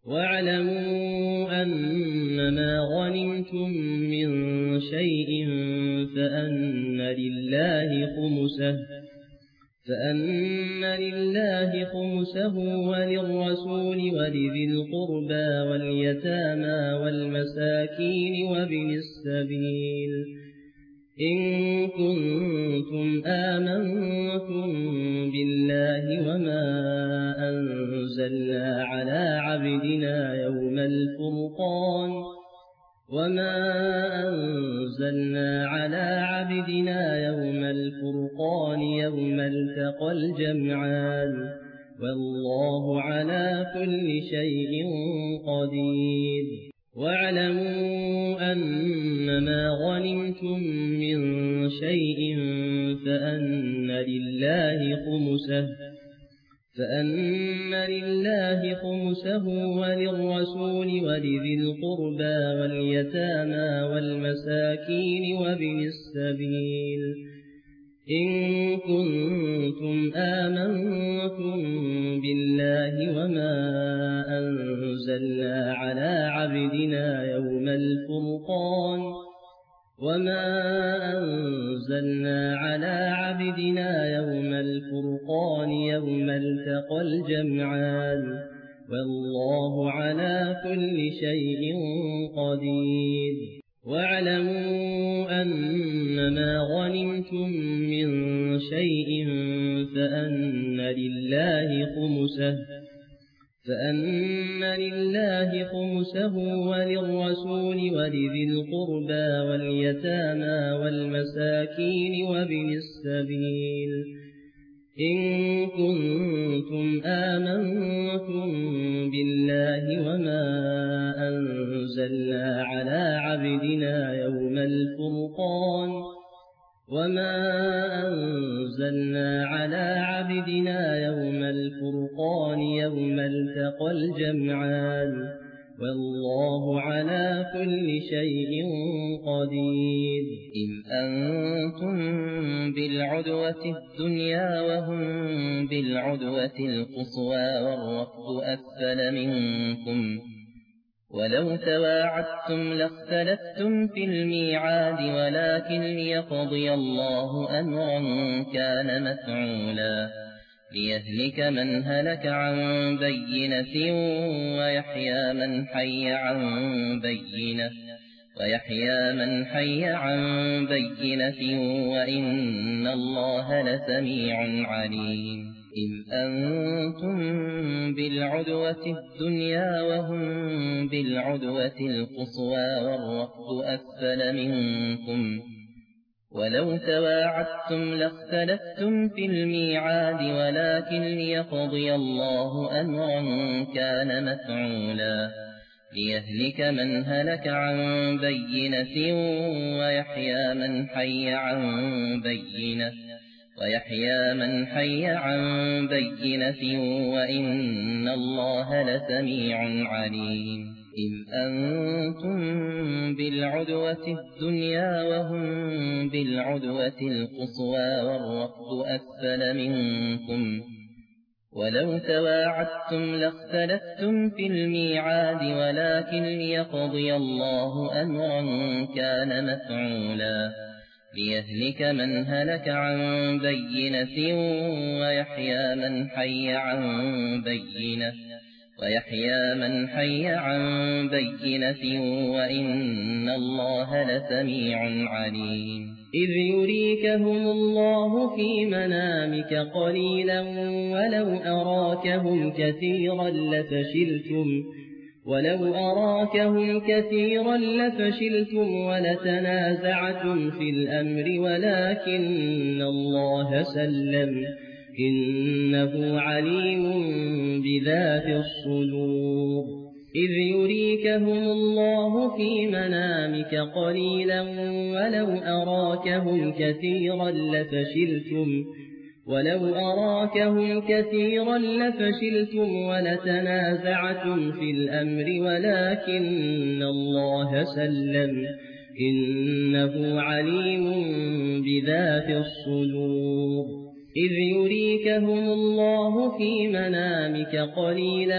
واعلموا أنما غنمتم من شيء فأن لله خمسه وللرسول ولذي القربى واليتامى والمساكين وابن السبيل إن كنتم آمنتم بالله وما أنزلنا على عبدنا يوم الفرقان يوم التقى الجمعان والله على كل شيء قدير واعلموا أنما غنمتم من شيء فأن لله خمسه وللرسول ولذي القربى واليتامى والمساكين وابن السبيل إن كنتم آمنتم بالله وما أنزلنا على عبدنا يوم الفرقان يوم التقى الجمعان والله على كل شيء قدير واعلموا أنما غنمتم من شيء فأن لله خمسه وللرسول ولذي القربى واليتامى والمساكين وابن السبيل إن كنتم آمنتم بالله وما أنزلنا على عبدنا يوم الفرقان يوم التقى الجمعان والله على كل شيء قدير إذ أنتم بالعدوة الدنيا وهم بالعدوة القصوى والركب أسفل منكم ولو تواعدتم لاختلفتم في الميعاد ولكن ليقضي الله أمرا كان مفعولا ليهلك من هلك عن بينة ويحيى من حي عن بينة وإن الله لسميع عليم إذ أنتم بالعدوة الدنيا وهم بالعدوة القصوى والركب أسفل منكم ولو تواعدتم لاختلفتم في الميعاد ولكن ليقضي الله أمرا كان مفعولا ليهلك من هلك عن بينة ويحيى من حي عن بينة وإن الله لسميع عليم إذ أنتم بالعدوة الدنيا وهم بالعدوة القصوى والركب أسفل منكم ولو تواعدتم لاختلفتم في الميعاد ولكن ليقضي الله أمرا كان مفعولا ليهلك من هلك عن بينة ويحيى من حي عن بينة وإن الله لسميع عليم إذ يريكهم الله في منامك قليلا ولو أراكهم كثيرا لفشلتم ولتنازعتم في الأمر ولكن الله سلم إنه عليم بذات الصدور إذ يريكهم الله في منامك قليلا ولو أراكهم كثيرا لفشلتم ولتنازعتم في الأمر ولكن الله سلم إنه عليم بذات الصدور إذ يريكهم الله في منامك قليلا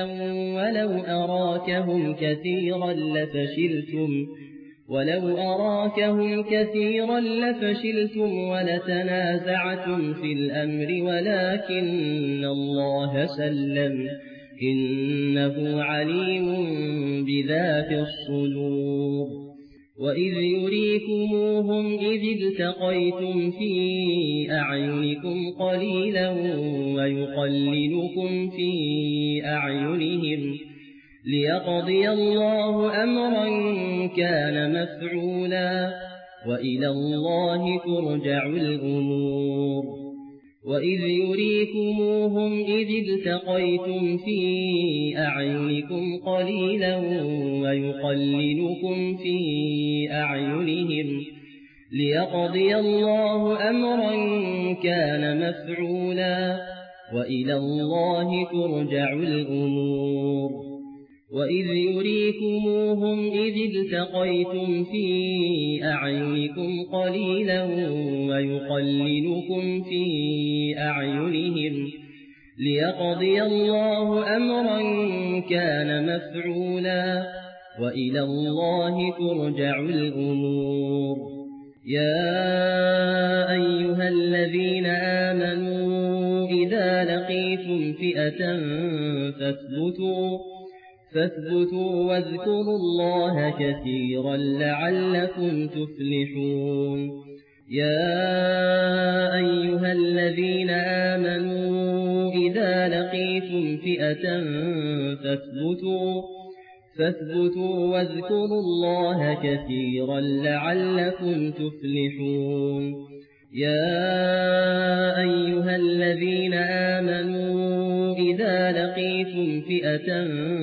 ولو أراكهم كثيرا لفشلتم ولتنازعتم في الأمر ولكن الله سلم إنه عليم بذات الصدور وإذ يريكموهم إذ التقيتم في أعينكم قليلا ويقللكم في أعينهم ليقضي الله أمرا كان مفعولا وإلى الله ترجع الأمور وإذ يريكموهم إذ التقيتم في أعينكم قليلا ويقللكم في أعينهم ليقضي الله أمرا كان مفعولا وإلى الله ترجع الأمور وإذ يريكموهم إذ التقيتم في أعينكم قليلا ويقللكم في أعينهم ليقضي الله أمرا كان مفعولا وإلى الله ترجع الأمور يا أيها الذين آمنوا إذا لقيتم فئة فاثبتوا واذكروا الله كثيرا لعلكم تفلحون يا أيها الذين آمنوا إذا لقيتم فئة فاثبتوا واذكروا الله كثيرا لعلكم تفلحون يا أيها الذين آمنوا إذا لقيتم فئة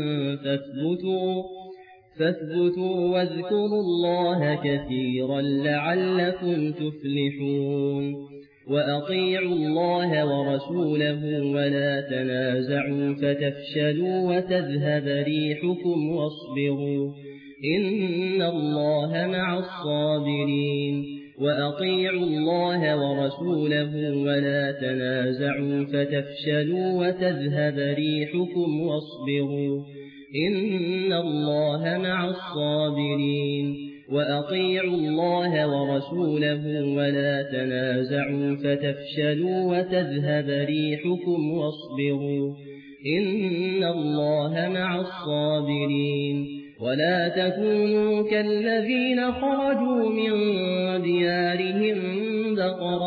فاثبتوا واذكروا الله كثيرا لعلكم تفلحون وأطيعوا الله ورسوله ولا تنازعوا فتفشلوا وتذهب ريحكم واصبروا إن الله مع الصابرين وأطيعوا الله ورسوله ولا تنازعوا فتفشلوا وتذهب ريحكم واصبروا إن الله مع الصابرين وأطيعوا الله ورسوله ولا تنازعوا فتفشلوا وتذهب ريحكم واصبروا إن الله مع الصابرين ولا تكونوا كالذين خرجوا من ديارهم بطرا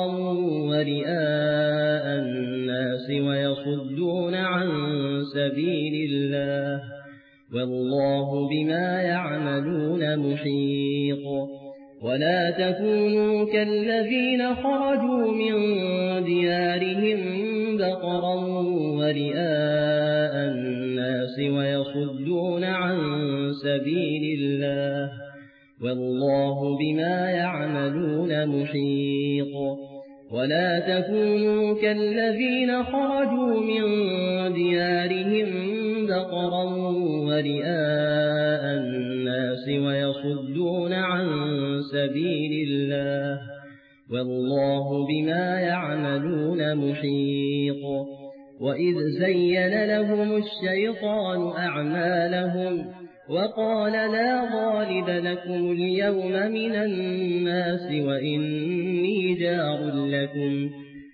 ورئاء الناس ويصدون عن سبيل الله والله بما يعملون محيط ولا تكونوا كالذين خرجوا من ديارهم بطرا ورئاء الناس ويصدون عن سبيل الله والله بما يعملون محيط ولا تكونوا كالذين خرجوا من ديارهم بطرا ورئاء الناس ويصدون عن سبيل الله والله بما يعملون محيط وإذ زين لهم الشيطان أعمالهم وقال لا غالب لكم اليوم من الناس وإني جار لكم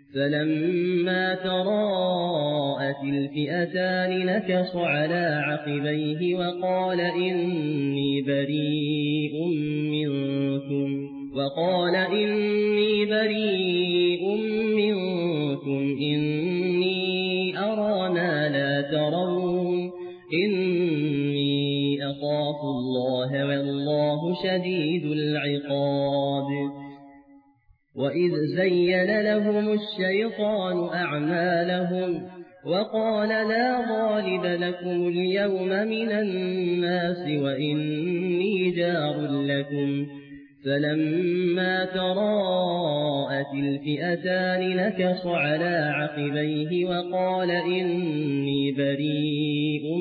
فلما تراءت الفئتان نكص على عقبيه وقال إني بريء منكم إني أرى ما لا ترون إني أخاف الله والله شديد العقاب وإذ زين لهم الشيطان أعمالهم وقال لا غالب لكم اليوم من الناس وإني جار لكم فلما تراءت الفئتان نكص على عقبيه وقال إني بريء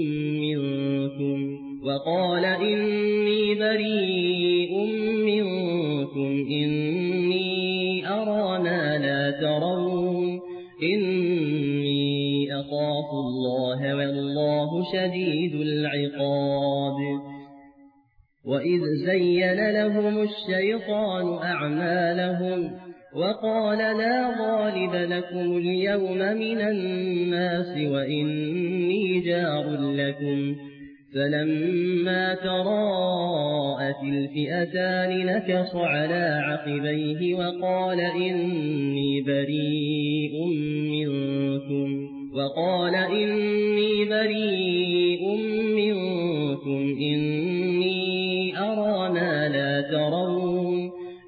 منكم إني أرى ما لا ترون إني أخاف الله والله شديد العقاب وإذ زين لهم الشيطان أعمالهم وقال لا غالب لكم اليوم من الناس وإني جار لكم فلما تراءت الفئتان نكص على عقبيه وقال إني بريء منكم إني أرى ما لا ترون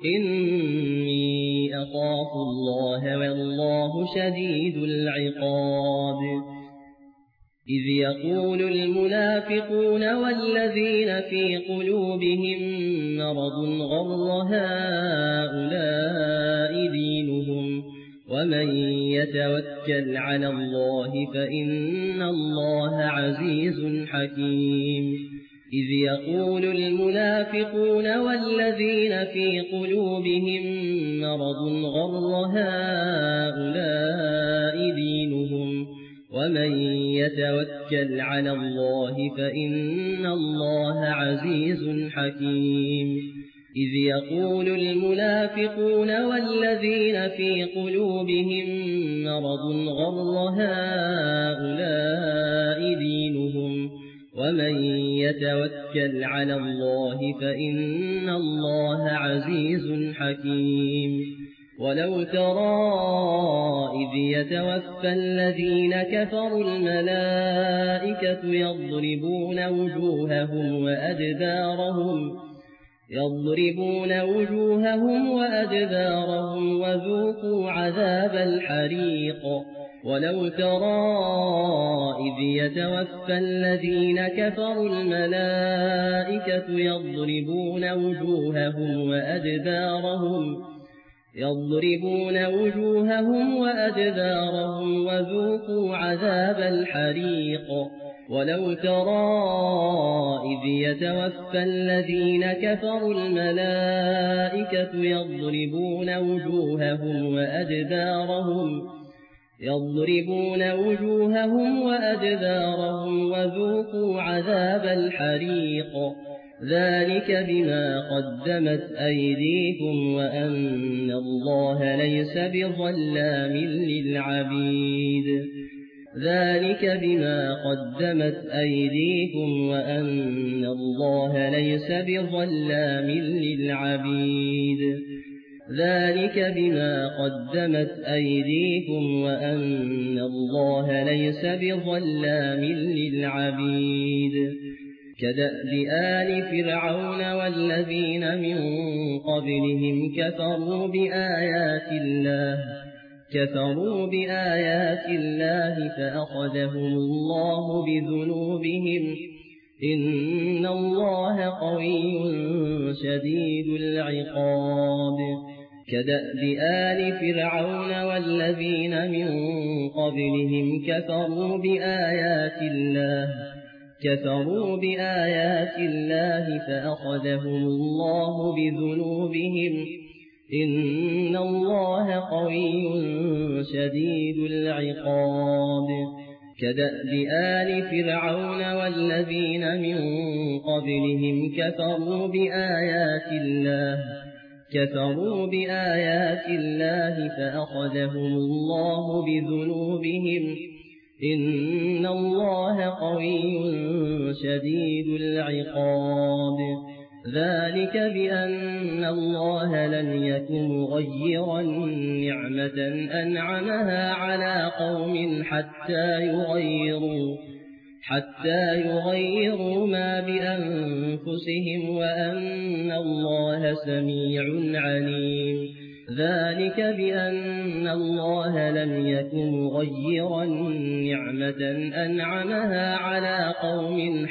إني أخاف الله والله شديد العقاب إذ يقول المنافقون والذين في قلوبهم مرض غر هؤلاء دينهم ومن يتوكل على الله فإن الله عزيز حكيم إذ يقول المنافقون والذين في قلوبهم مرض غر هؤلاء دينهم ومن يتوكل على الله فإن الله عزيز حكيم إذ يقول المنافقون والذين في قلوبهم مرض غر هؤلاء دينهم ومن يتوكل على الله فإن الله عزيز حكيم ولو ترى إذ يتوفى الذين كفروا الملائكة يضربون وجوههم وأدبارهم وذوقوا عذاب الحريق ولو ترى إذ يتوفى الذين كفروا الملائكة يضربون وجوههم وأدبارهم وذوقوا عذاب الحريق ولو ترى إذ يتوفى الذين كفروا الملائكة يضربون وجوههم وأدبارهم وذوقوا عذاب الحريق ذلك بما قدمت أيديكم وأن الله ليس بظلام للعبيد ذلك بما قدمت أيديكم وأن الله ليس بظلام للعبيد ذلك بما قدمت أيديكم وأن الله ليس بظلام للعبيد كدأب آل فرعون والذين من قبلهم كفروا بآيات الله فأخذهم الله بذنوبهم إن الله قوي شديد العقاب كدأب آل فرعون والذين من قبلهم كفروا بآيات الله فأخذهم الله بذنوبهم إن الله قوي شديد العقاب كدأب آل فرعون والذين من قبلهم كفروا بآيات الله فأخذهم الله بذنوبهم إن الله قوي شديد العقاب ذلك بأن الله لم يكن مغيرا نعمة أنعمها على قوم حتى يغيروا ما بأنفسهم وأن الله سميع عليم ذلك بأن الله لم يكن مغيرا نعمة أنعمها على قوم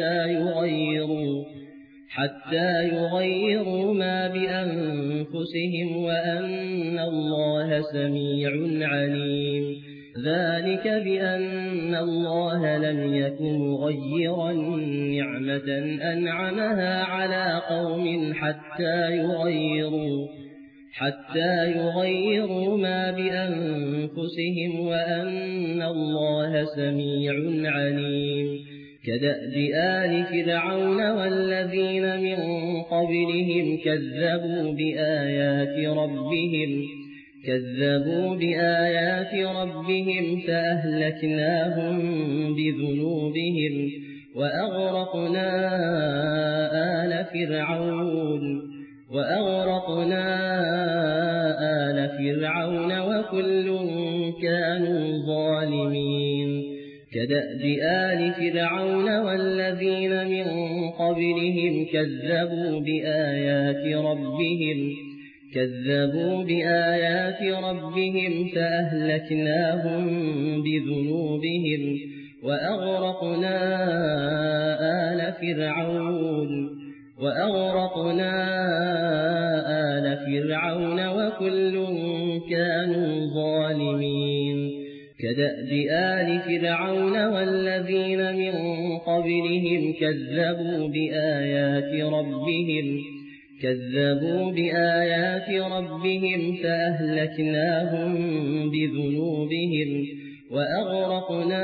حتى يغيروا ما بأنفسهم وأن الله سميع عليم ذلك بأن الله لم يكن مغيرا نعمة أنعمها على قوم حتى حتى يغيروا ما بأنفسهم وأن الله سميع عليم كدأب آل فرعون والذين من قبلهم كذبوا بآيات ربهم فأهلكناهم بذنوبهم وأغرقنا آل فرعون وكل كانوا ظالمين كدأب آل فرعون والذين من قبلهم كذبوا بآيات ربهم فأهلكناهم بذنوبهم وأغرقنا آل فرعون وكل كانوا ظالمين كدأب آل فرعون والذين من قبلهم كذبوا بآيات ربهم فأهلكناهم بذنوبهم وأغرقنا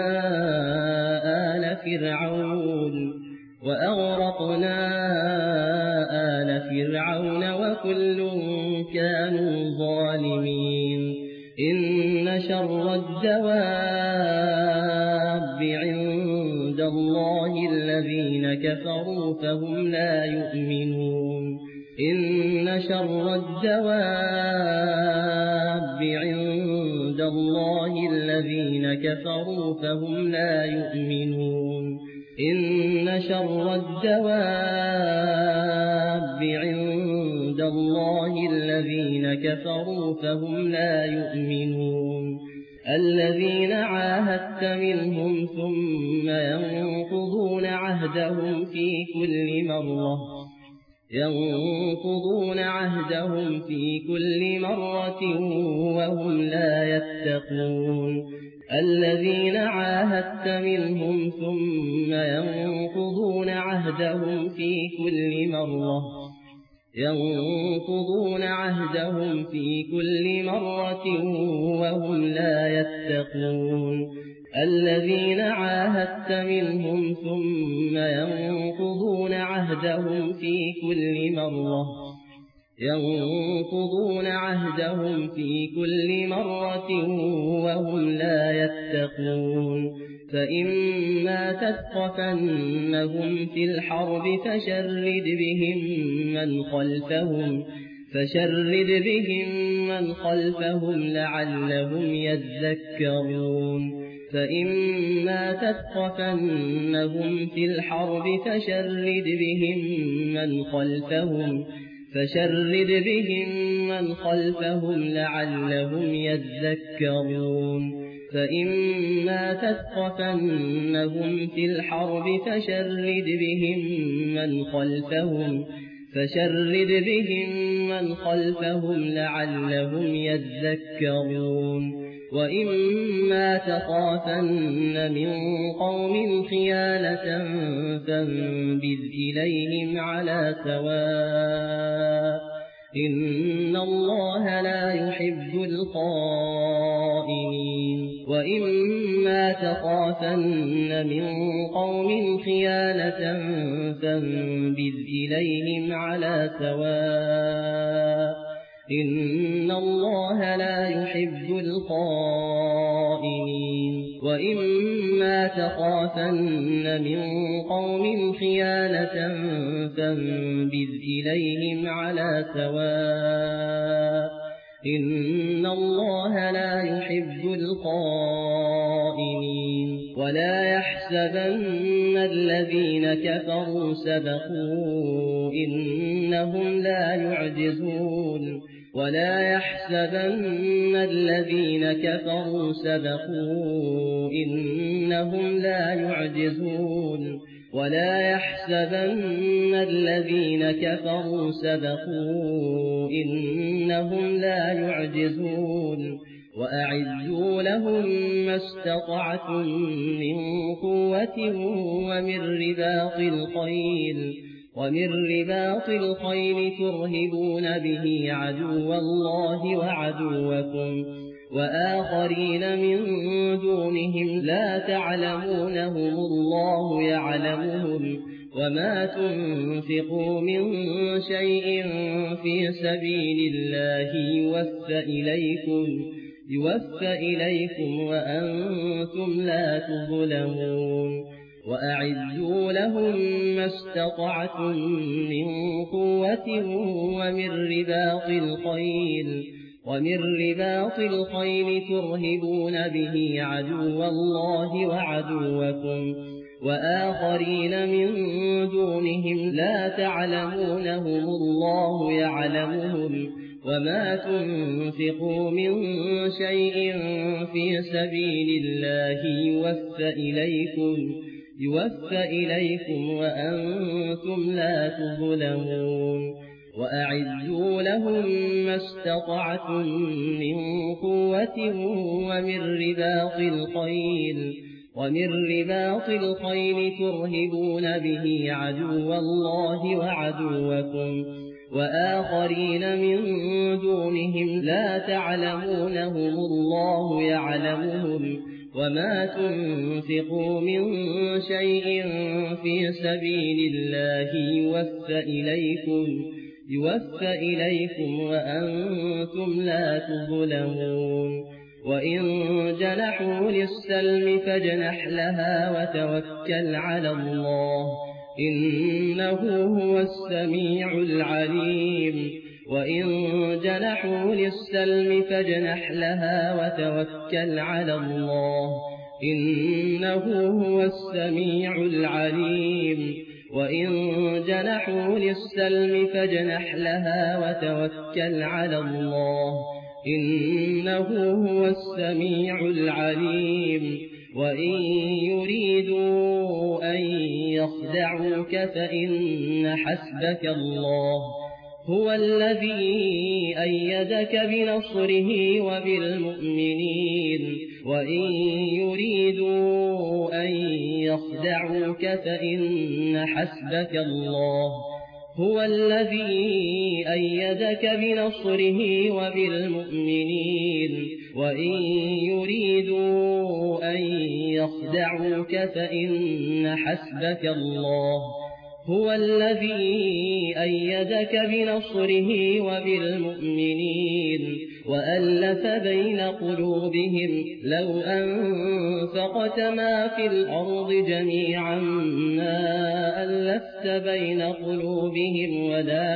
آل فرعون وكل كانوا ظالمين إن شر الدواب عند الله الذين كفروا فهم لا يؤمنون إن شر الدواب عند الله الذين كفروا فهم لا يؤمنون إن شر الدواب عند الله الذين كفروا فهم لا يؤمنون الذين عاهدت منهم ثم ينقضون عهدهم في كل مرة وهم لا يتقون الذين عاهدت منهم ثم ينقضون عهدهم في كل مرة وهم لا يتقون الذين عاهدت منهم ثم ينقضون عهدهم في كل مرة وهم لا يتقون فإما تثقفنهم في الحرب فشرد بهم من خلفهم لعلهم يذكرون فإما تثقفنهم في الحرب فشرد بهم من خلفهم لعلهم يذكرون فإما تثقفنهم في الحرب فشرد بهم من خلفهم لعلهم يذكرون وإما تخافن من قوم خيانة فانبذ إليهم على سواء إن الله لا يحب الخائنين وإما تخافن من قوم خيانة فانبذ إليهم على سواء إن الله لا يحب الخائنين وإما تخافن من قوم خيانة فانبذ إليهم على سواء إن الله لا يحب الخائنين ولا يحسبن الذين كفروا سبقوا إنهم لا يعجزون ولا يحسبن الذين كفروا سبقوا إنهم لا يعجزون ولا يحسبن الذين كفروا سبقوا إنهم لا يعجزون وأعدوا لهم ما استطعتم من قوة ومن رباط الخيل ومن رباط الخيل ترهبون به عدو الله وعدوكم وآخرين من دونهم لا تعلمونهم الله يعلمهم وما تنفقوا من شيء في سبيل الله يوفى إليكم وأنتم لا تظلمون وأعدوا لهم ما استطعتم من قوة ومن رباط الخيل ترهبون به عدو الله وعدوكم وآخرين من دونهم لا تعلمونهم الله يعلمهم وما تنفقوا من شيء في سبيل الله يوفى إليكم وأنتم لا تظلمون وأعدوا لهم ما استطعتم من قوة ومن رباط الخيل ترهبون به عدو الله وعدوكم وآخرين من دونهم لا تعلمونهم الله يعلمهم وما تنفقوا من شيء في سبيل الله يوفى إليكم وأنتم لا تظلمون وإن جنحوا للسلم فاجنح لها وتوكل على الله إنه هو السميع العليم وإن جنحوا للسلم فاجنح لها وتوكل على الله إنه هو السميع العليم وإن جنحوا للسلم فاجنح لها وتوكل على الله إنه هو السميع العليم وإن يريدوا أن يخدعوك فإن حسبك الله هو الذي أيدك بنصره وبالمؤمنين وإن يريدوا أن يخدعوك فإن حسبك الله هو الذي أيدك بنصره وبالمؤمنين وإن يريدوا أن يخدعوك فإن حسبك الله هو الذي أيدك بنصره وبالمؤمنين وألف بين قلوبهم لو أنفقت ما في الأرض جميعا ما ألفت بين قلوبهم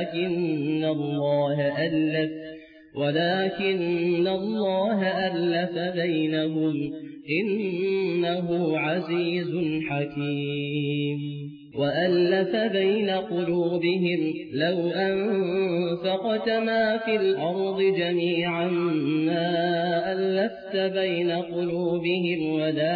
ولكن الله ألف بينهم إنه عزيز حكيم وألف بين قلوبهم لو أنفقت ما في الأرض جميعا ما ألفت بين قلوبهم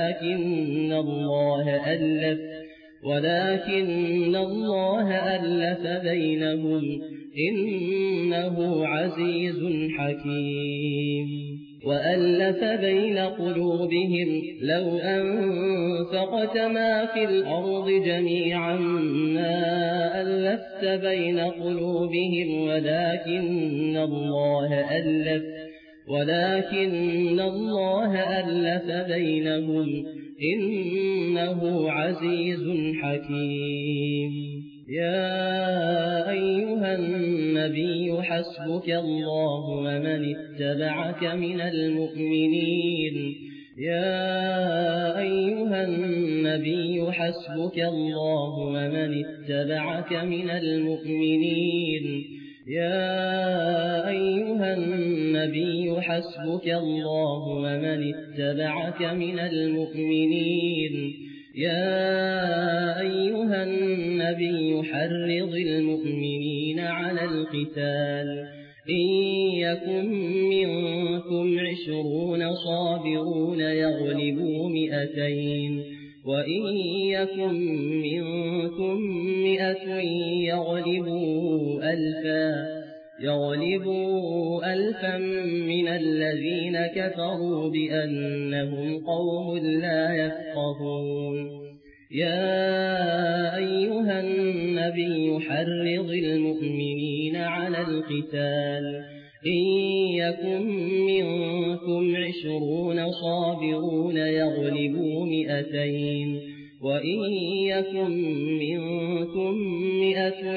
ولكن الله ألف بينهم إنه عزيز حكيم وألف بين قلوبهم لو أنفقت ما في الأرض جميعا ما ألفت بين قلوبهم ولكن الله ألف بينهم إنه عزيز حكيم يا أيها النبي حسبك الله ومن اتبعك من المؤمنين يا أيها النبي حسبك الله ومن اتبعك من المؤمنين يا أيها النبي حسبك الله ومن اتبعك من المؤمنين يا أيها النبي حرض المؤمنين على القتال إن يكن منكم 20 صابرون يغلبوا 200 وإن يكن منكم 100 يغلبوا 1000 من الذين كفروا بأنهم قوم لا يفقهون يا أيها النبي حرض المؤمنين على القتال إن يكن منكم 20 صابرون يغلبوا 200 وإن يكن منكم 100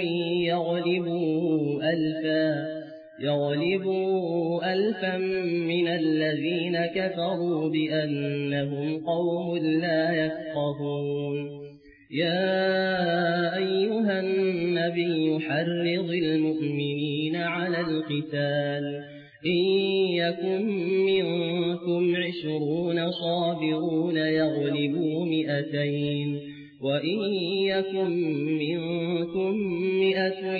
يغلبوا 1000 من الذين كفروا بأنهم قوم لا يفقهون يا أيها النبي حرض المؤمنين على القتال إن يكن منكم 20 صابرون يغلبوا 200 وإن يكن منكم 100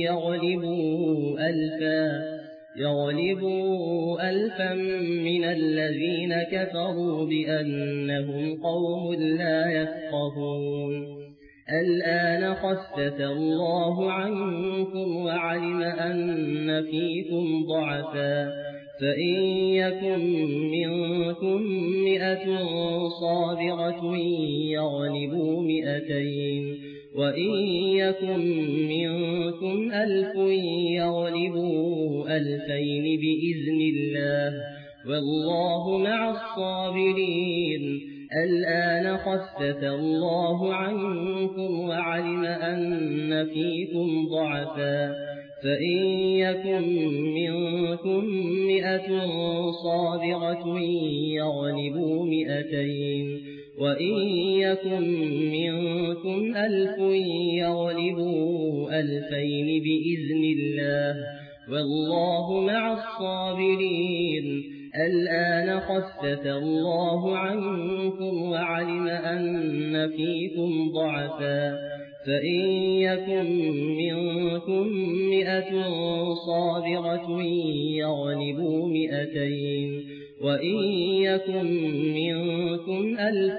يغلبوا 1000 من الذين كفروا بأنهم قوم لا يفقهون الآن خفف الله عنكم وعلم أن فيكم ضعفا فإن يكن منكم 100 صابرة يغلبوا 200 وإن يكن منكم 1000 يغلبوا 2000 بإذن الله والله مع الصابرين الآن خفف الله عنكم وعلم أن فيكم ضعفا فإن يكن منكم 100 صابرة يغلبوا 200 وإن يكن منكم 1000 يغلبوا 2000 بإذن الله والله مع الصابرين الآن خفف الله عنكم وعلم أن فيكم ضعفا فإن يكن منكم 100 صابرة يغلبوا 200 وإن يكن منكم 1000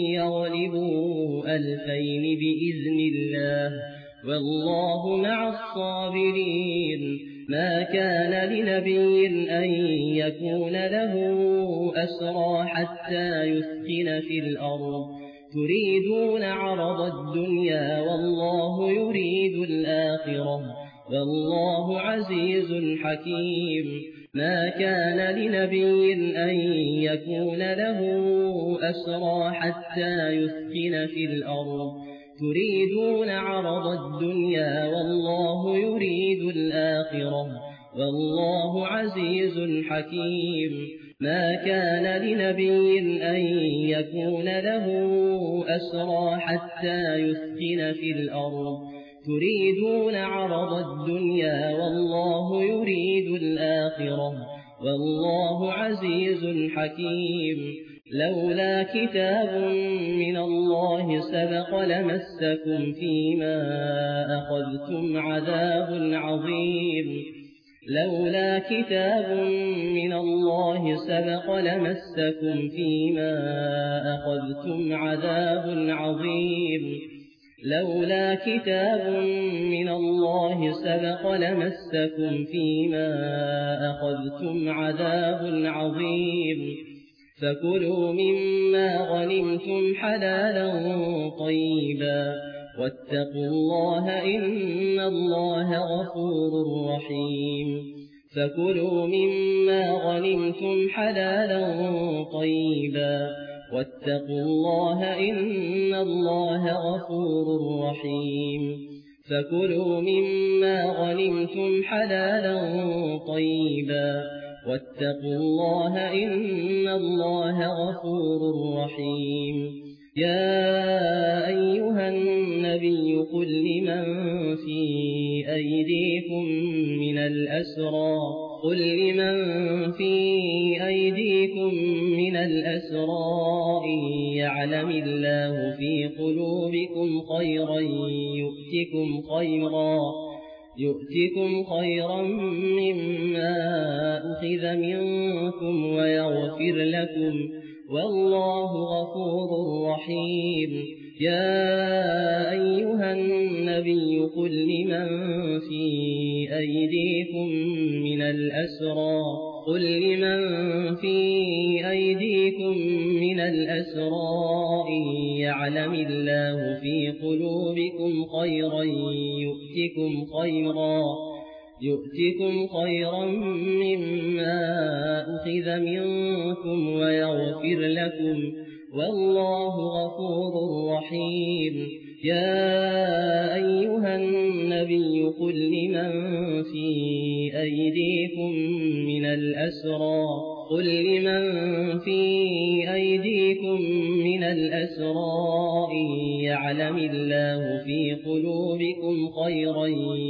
يغلبوا 2000 بإذن الله والله مع الصابرين ما كان لنبي أن يكون له أسرى حتى يثخن في الأرض تريدون عرض الدنيا والله يريد الآخرة والله عزيز حكيم ما كان لنبي أن يكون له أسرى حتى يثخن في الأرض تريدون عرض الدنيا والله يريد الآخرة والله عزيز حكيم ما كان لنبي أن يكون له أسرى حتى يثخن في الأرض تريدون عرض الدنيا والله يريد الآخرة والله عزيز حكيم لولا كتاب من الله سبق لمسكم فيما أخذتم عذاب عظيم لولا كتاب من الله سبق لمسكم فيما أخذتم عذاب عظيم لولا كتاب من الله سبق لمسكم فيما أخذتم عذاب عظيم فكلوا مما غنمتم حلالا طيبا واتقوا الله إن الله غفور رحيم فكلوا مما غنمتم حلالا طيبا واتقوا الله إن الله غفور رحيم فكلوا مما غنمتم حلالا طيبا واتقوا الله إن الله غفور رحيم يا أيها النبي قل لمن في أيديكم من الأسرى إن يعلم الله في قلوبكم خيرا يؤتكم خيرا مما أخذ منكم ويغفر لكم والله غفور رحيم يا أيها النبي قل لمن في أيديكم من من الأسرى إن يعلم الله في قلوبكم خيرا يؤتكم خيرا مما أخذ منكم ويغفر لكم والله غفور رحيم. يا أيها النبي قل لمن في أيديكم من الأسرى إن يعلم الله في قلوبكم خيرا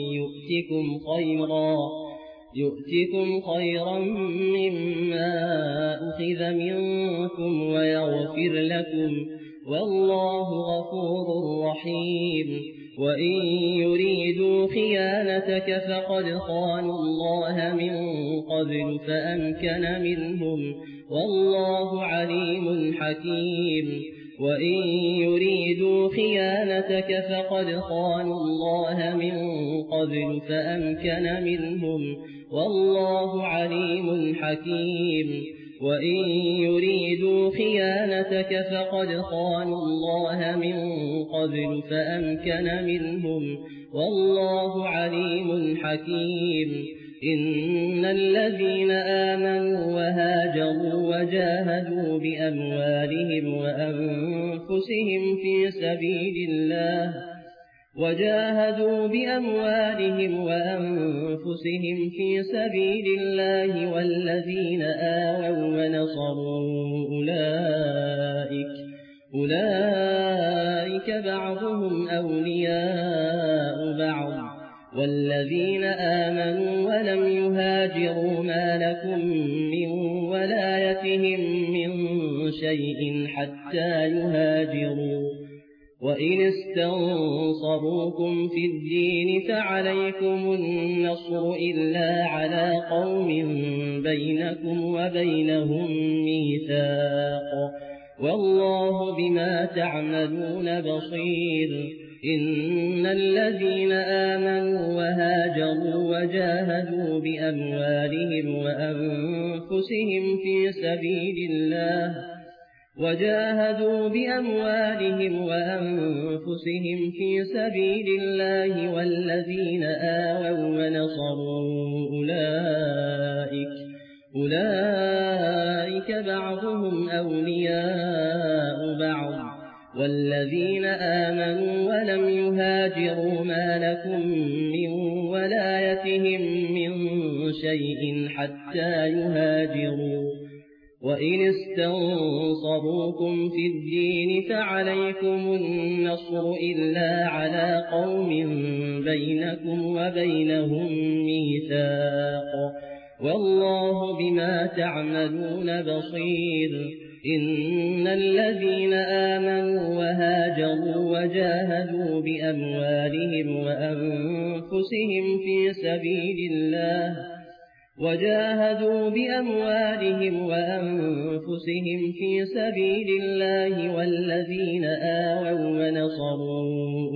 يؤتكم خيرا مما أخذ منكم ويغفر لكم والله غفور رحيم. وإن يريدوا خيانتك فقد خانوا الله من قبل فأمكن منهم والله عليم حكيم. وإن يريدوا خيانتك فقد خانوا الله من قبل فأمكن منهم والله عليم حكيم. وإن يريدوا خيانتك فقد خانوا الله من قبل فأمكن منهم والله عليم حكيم. إن الذين آمنوا وهاجروا وجاهدوا بأموالهم وأنفسهم في سبيل الله والذين آووا ونصروا أولئك بعضهم أولياء بعض. والذين آمنوا ولم يهاجروا ما لكم من ولايتهم من شيء حتى يهاجروا. وإن استنصروكم في الدين فعليكم النصر إلا على قوم بينكم وبينهم ميثاق والله بما تعملون بصير. إن الذين آمنوا وهاجروا وجاهدوا بأموالهم وأنفسهم في سبيل الله والذين آووا ونصروا أولئك بعضهم أولياء بعض. والذين آمنوا ولم يهاجروا ما لكم من ولايتهم من شيء حتى يهاجروا. وإن استنصروكم في الدين فعليكم النصر إلا على قوم بينكم وبينهم ميثاق والله بما تعملون بصير. إن الذين آمنوا وهاجروا وجاهدوا بأموالهم وأنفسهم في سبيل الله والذين آووا ونصروا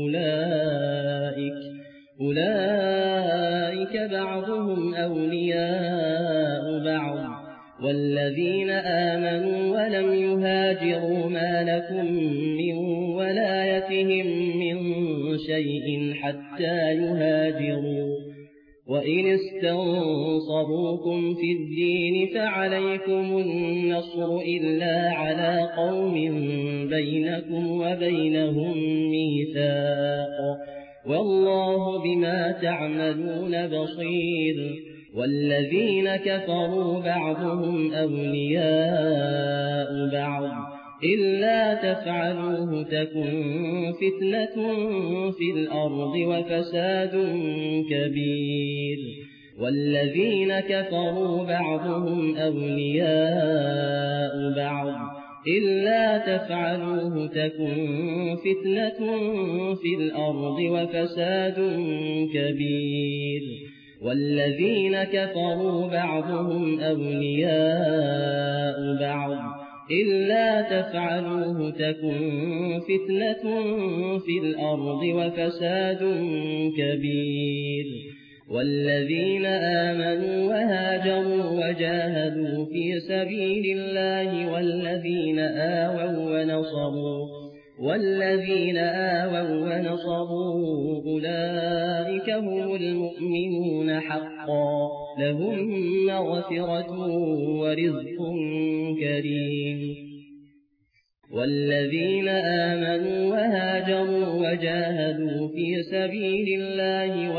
أولئك بعضهم أولياء بعض. والذين آمنوا ولم يهاجروا ما لكم من ولايتهم من شيء حتى يهاجروا. وإن استنصروكم في الدين فعليكم النصر إلا على قوم بينكم وبينهم ميثاق والله بما تعملون بصير. والذين كفروا بعضهم أولياء بعض إلا تفعلوه تكن فتنة في الأرض وفساد كبير. والذين كفروا بعضهم أولياء بعض إلا تفعلوه تكن فتنة في الأرض وفساد كبير. والذين كفروا بعضهم أولياء بعض إلا تفعلوه تكن فتنة في الأرض وفساد كبير. والذين آمنوا وهاجروا وجاهدوا في سبيل الله والذين آووا ونصروا أولئك هم المؤمنون حقا لهم مغفرة ورزق كريم. والذين آمنوا وهاجروا وجاهدوا في سبيل الله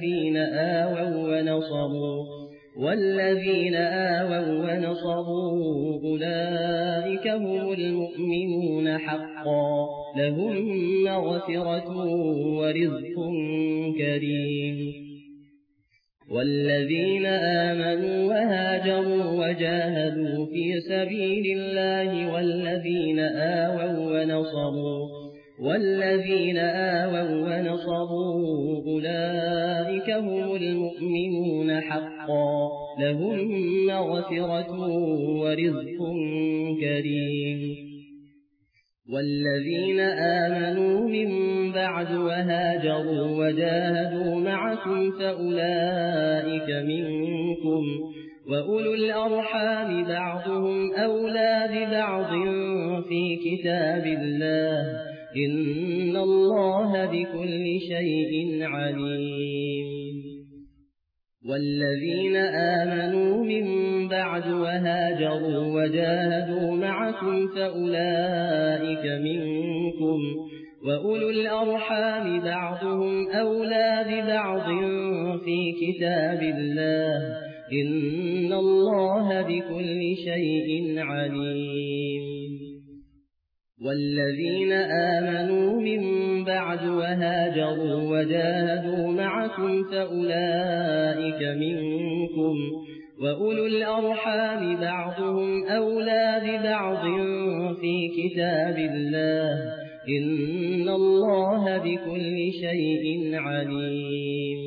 والذين آووا ونصروا أولئك هم المؤمنون حقا لهم مغفرة ورزق كريم. والذين آمنوا وهاجروا وجاهدوا في سبيل الله والذين آووا ونصروا أولئك هم المؤمنون حقا لهم مغفرة ورزق كريم. والذين آمنوا من بعد وهاجروا وجاهدوا معكم فأولئك منكم وأولو الأرحام بعضهم أولى ببعض في كتاب الله إن الله بكل شيء عليم. والذين آمنوا من بعد وهاجروا وجاهدوا معكم فأولئك منكم وأولو الأرحام بعضهم أولى ببعض في كتاب الله إن الله بكل شيء عليم. والذين آمنوا من بعد وهاجروا وجاهدوا معكم فأولئك منكم وأولو الأرحام بعضهم أولى ببعض في كتاب الله إن الله بكل شيء عليم.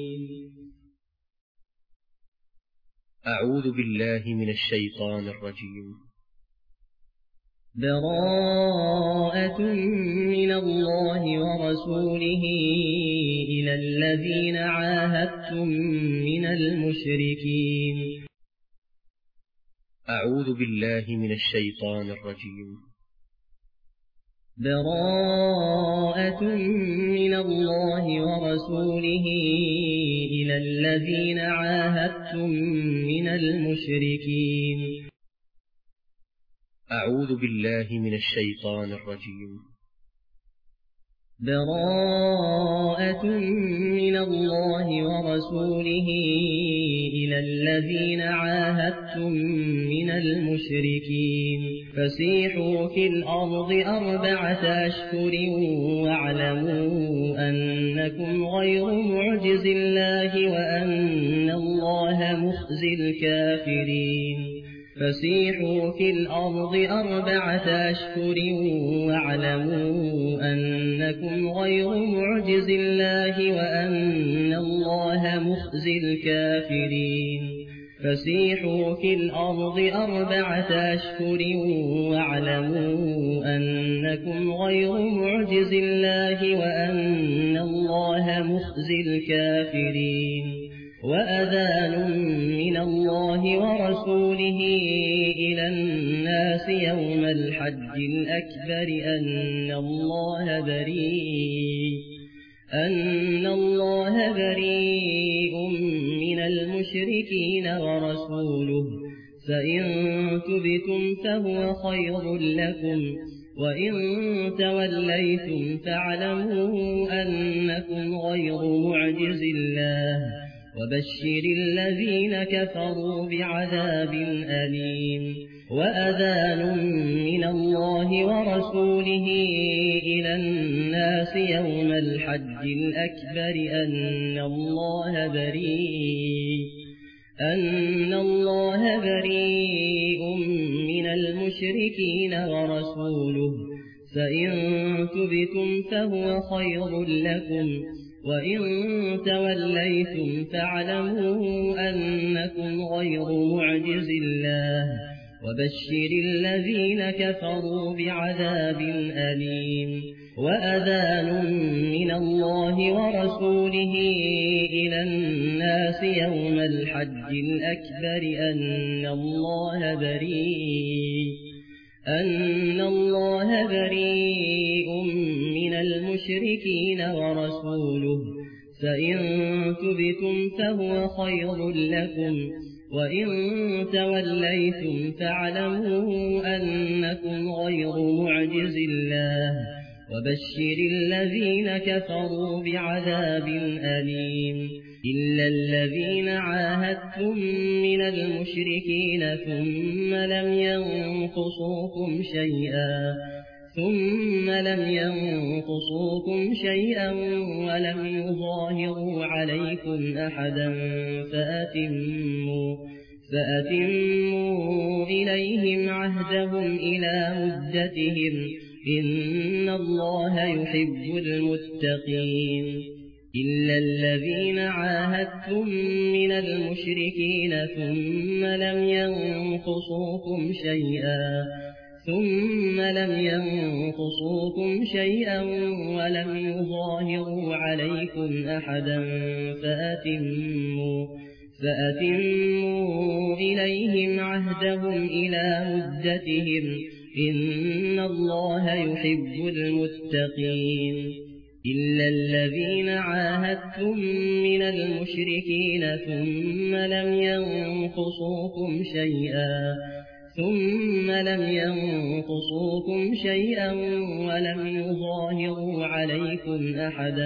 أعوذ بالله من الشيطان الرجيم. براءة من الله ورسوله إلى الذين عاهدتم من المشركين. أعوذ بالله من الشيطان الرجيم. براءة من الله ورسوله إلى الذين عاهدتم من المشركين. أعوذ بالله من الشيطان الرجيم. براءة من الله ورسوله إلى الذين عاهدتم من المشركين فسيحوا في الأرض 4 أشهر واعلموا أنكم غير معجز الله وأن الله مخزي الكافرين. فسيحوا في الأرض 4 أشهر واعلموا أنكم غير معجز الله وأن الله مخزي الكافرين. فسيحوا في الأرض 4 أشهر واعلموا أنكم غير معجز الله وأن الله مخزي الكافرين. وأذان من الله ورسوله إلى الناس يوم الحج الأكبر أن الله بريء من المشركين ورسوله فإن تبتم فهو خير لكم وإن توليتم فاعلموا أنكم غير معجز الله وبشر الذين كفروا بعذاب أليم. وأذان من الله ورسوله إلى الناس يوم الحج الأكبر أن الله بريء من المشركين ورسوله فإن تبتم فهو خير لكم وإن توليتم فاعلموا أنكم غير معجز الله وبشر الذين كفروا بعذاب أليم. وأذان من الله ورسوله إلى الناس يوم الحج الأكبر أن الله بريء من المشركين ورسوله فإن تبتم فهو خير لكم وإن توليتم فاعلموا أنكم غير معجز الله وبشر الذين كفروا بعذاب أليم إلا الذين عاهدتم من المشركين ثم لم ينقصوكم شيئا ولم يظاهروا عليكم أحدا فأتموا إليهم عهدهم إلى مدتهم إن الله يحب المتقين إلا الذين عاهدتم من المشركين ثم لم ينقصوكم شيئا ولم يظاهروا عليكم أحدا فأتموا إليهم عهدهم إلى مدتهم إن الله يحب المتقين إلا الذين عاهدتم من المشركين ثم لم ينقصوكم شيئا ولم يظاهروا عليكم أحدا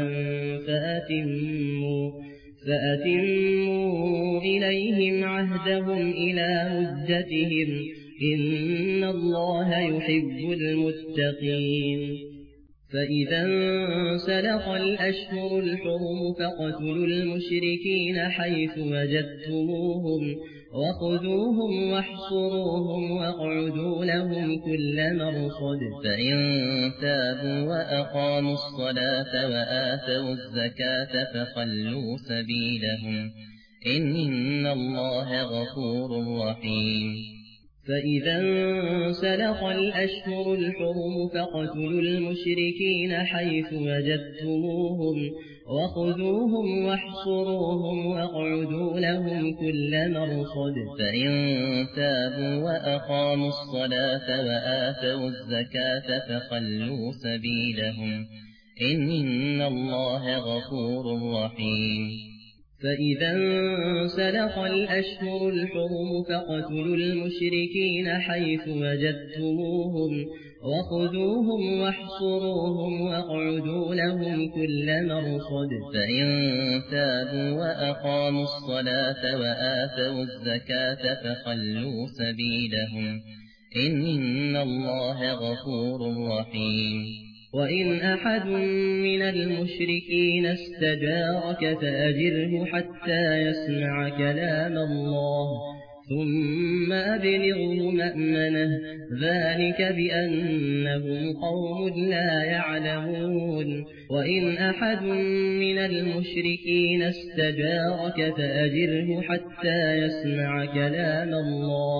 فأتموا إليهم عهدهم إلى مدتهم إن الله يحب المتقين فإذا انسلخ الأشهر الحرم فاقتلوا المشركين حيث وجدتموهم وخذوهم واحصروهم واقعدوا لهم كل مرصد فإن تابوا وأقاموا الصلاة وآتوا الزكاة فخلوا سبيلهم إن الله غفور رحيم فإذا انسلخ الأشهر الحرم فاقتلوا المشركين حيث وجدتموهم وخذوهم واحصروهم واقعدوا لهم كل مرصد فإن تابوا وأقاموا الصلاة وآتوا الزكاة فخلوا سبيلهم إن الله غفور رحيم فإذا انسلخ الأشهر الحرم فاقتلوا المشركين حيث وجدتموهم وخذوهم واحصروهم واقعدوا لهم كل مرصد فإن تابوا وأقاموا الصلاة وآتوا الزكاة فخلوا سبيلهم إن الله غفور رحيم وإن أحد من المشركين استجارك فأجره حتى يسمع كلام الله ثم أبلغه مأمنه ذلك بأنهم قوم لا يعلمون وإن أحد من المشركين استجارك فأجره حتى يسمع كلام الله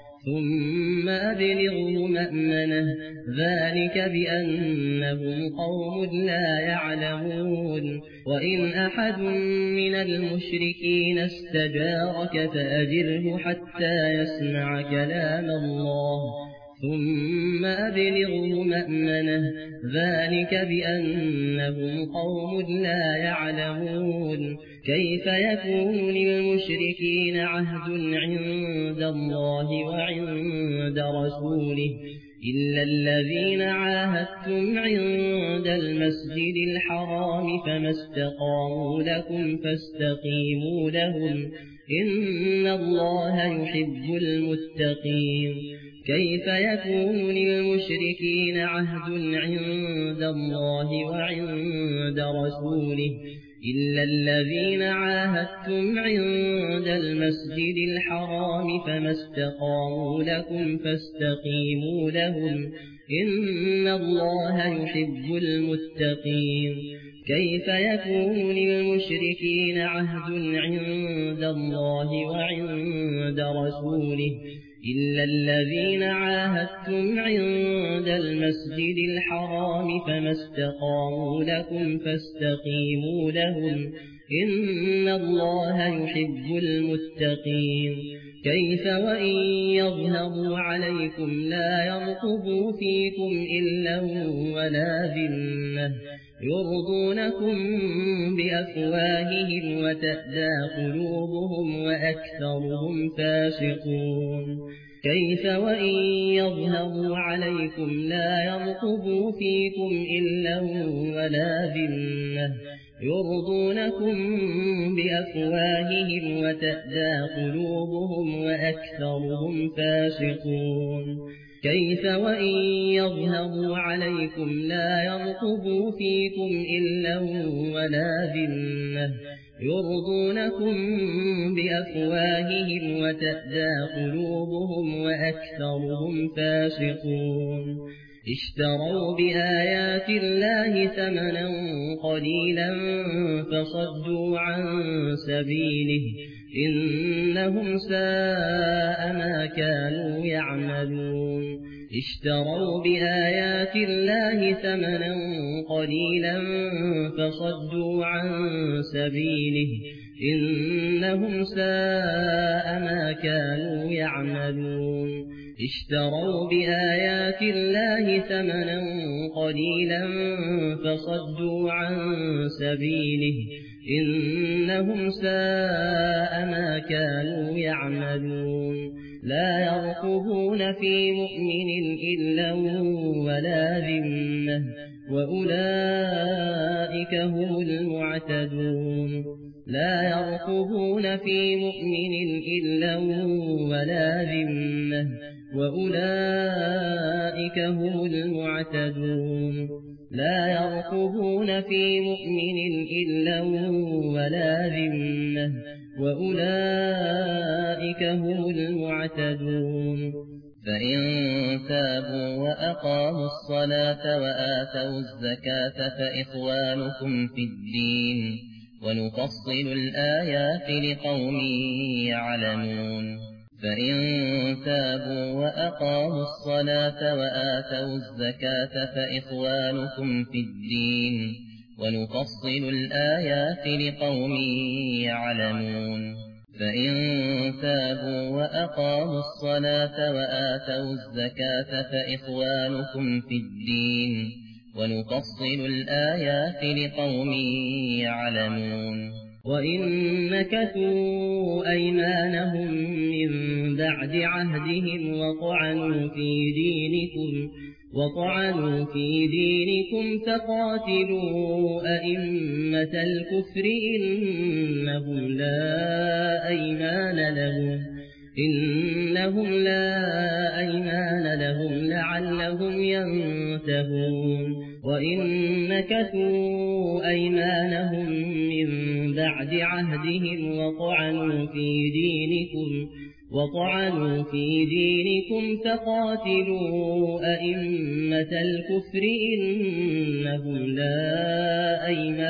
ثم أبلغه مأمنه ذلك بأنهم قوم لا يعلمون وإن أحد من المشركين استجارك فأجره حتى يسمع كلام الله ثم أبلغه مأمنه ذلك بأنهم قوم لا يعلمون كيف يكون للمشركين عهد عند الله وعند رسوله إلا الذين عاهدتم عند المسجد الحرام فما استقاموا لكم فاستقيموا لهم إن الله يحب المتقين كيف يكون للمشركين عهد عند الله وعند رسوله إلا الذين عاهدتم عند المسجد الحرام فما استقاموا لكم فاستقيموا لهم إن الله يحب المتقين كيف يكون للمشركين عهد عند الله وعند رسوله إلا الذين عاهدتم عند المسجد الحرام فما استقاموا لكم فاستقيموا لهم إن الله يحب المتقين كيف وإن يظهروا عليكم لا يرقبوا فيكم إلا ولا ذمة يرضونكم بأفواههم وتأبى قلوبهم وأكثرهم فاسقون كيف وإن يظهروا عليكم لا يرقبوا فيكم إلا ولا ذمة يرضونكم بأفواههم وتأبى قلوبهم وأكثرهم فاسقون كيف وإن يظهروا عليكم لا يرقبوا فيكم إلا ولا ذمة يرضونكم بأفواههم وتأبى قلوبهم وأكثرهم فاسقون اشتروا بآيات الله ثمنا قليلا فصدوا عن سبيله إنهم ساء ما كانوا يعملون اشتروا بآيات الله ثمنا قليلا فصدوا عن سبيله إنهم ساء ما كانوا يعملون اشتروا بآيات الله ثمنا قليلا فصدوا عن سبيله إنهم ساء ما كانوا يعملون لا يرقبون في مؤمن إلا ولا ذمة وأولئك هم المعتدون لا يرقبون في مؤمن إلا ولا ذمة وأولئك هم المعتدون لا يرقبون في مؤمن إلا ولا ذمة وأولئك هم المعتدون فإن تابوا وأقاموا الصلاة وآتوا الزكاة فإخوانكم في الدين ونفصل الآيات لقوم يعلمون فإن تابوا وأقاموا الصلاة وآتوا الزكاة فإخوانكم في الدين ونفصل الآيات لقوم يعلمون فإن تابوا وأقاموا الصلاة وآتوا الزكاة فإخوانكم في الدين ونفصل الآيات لقوم يعلمون وإن نكثوا أيمانهم من بعد عهدهم وطعنوا في دينكم فقاتلوا أئمة الكفر إنهم لا أيمان لهم لعلهم ينتهون وإن نكثوا أيمانهم من بعد عهدهم وطعنوا في دينكم فقاتلوا أئمة الكفر إنهم لا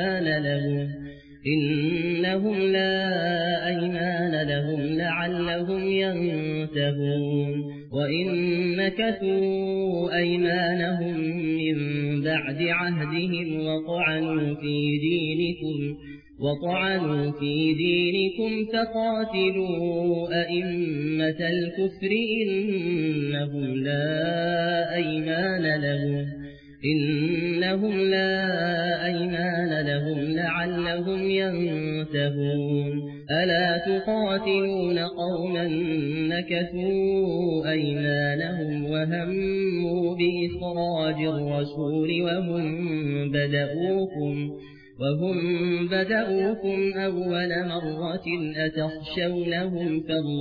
أيمان لهم لعلهم ينتهون وإن نكثوا أيمانهم من بعد عهدهم وطعنوا في دينكم فقاتلوا أئمة الكفر إنهم لا أيمان لهم لعلهم ينتهون ألا تقاتلون قوما نكثوا أيمانهم وهموا بإخراج الرسول وهم بدأوكم أول مرة أتخشونهم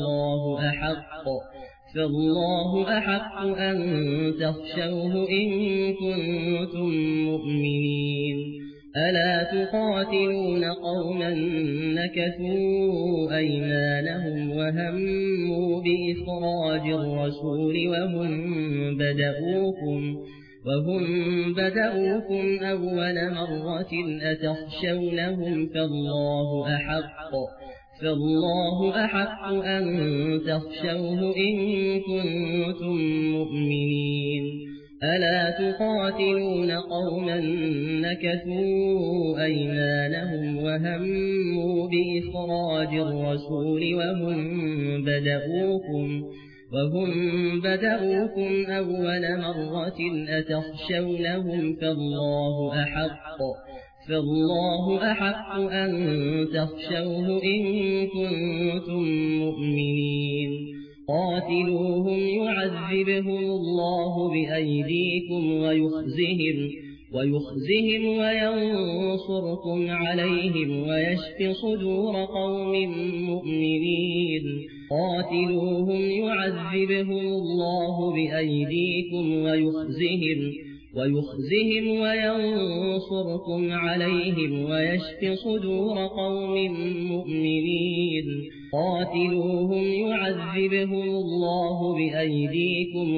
فالله أحق أن تخشوه إن كنتم مؤمنين ألا تقاتلون قوما نكثوا أيمانهم وهموا بإخراج الرسول وهم بدأوكم أول مرة أتخشونهم فالله أحق أن تخشوه إن كنتم مؤمنين ألا تقاتلون قوما نكثوا أيمانهم وهموا بإخراج الرسول وهم بدؤوكم أول مرة أتخشونهم فالله أحق أن تخشوه إن كنتم مؤمنين قاتلوهم يعذبهم الله بأيديكم ويخزهم وينصركم عليهم ويشف صدور قوم مؤمنين قاتلوهم يعذبهم الله بأيديكم ويخزهم وينصركم عليهم ويشف صدور قوم مؤمنين قاتلوهم يعذبهم الله بأيديكم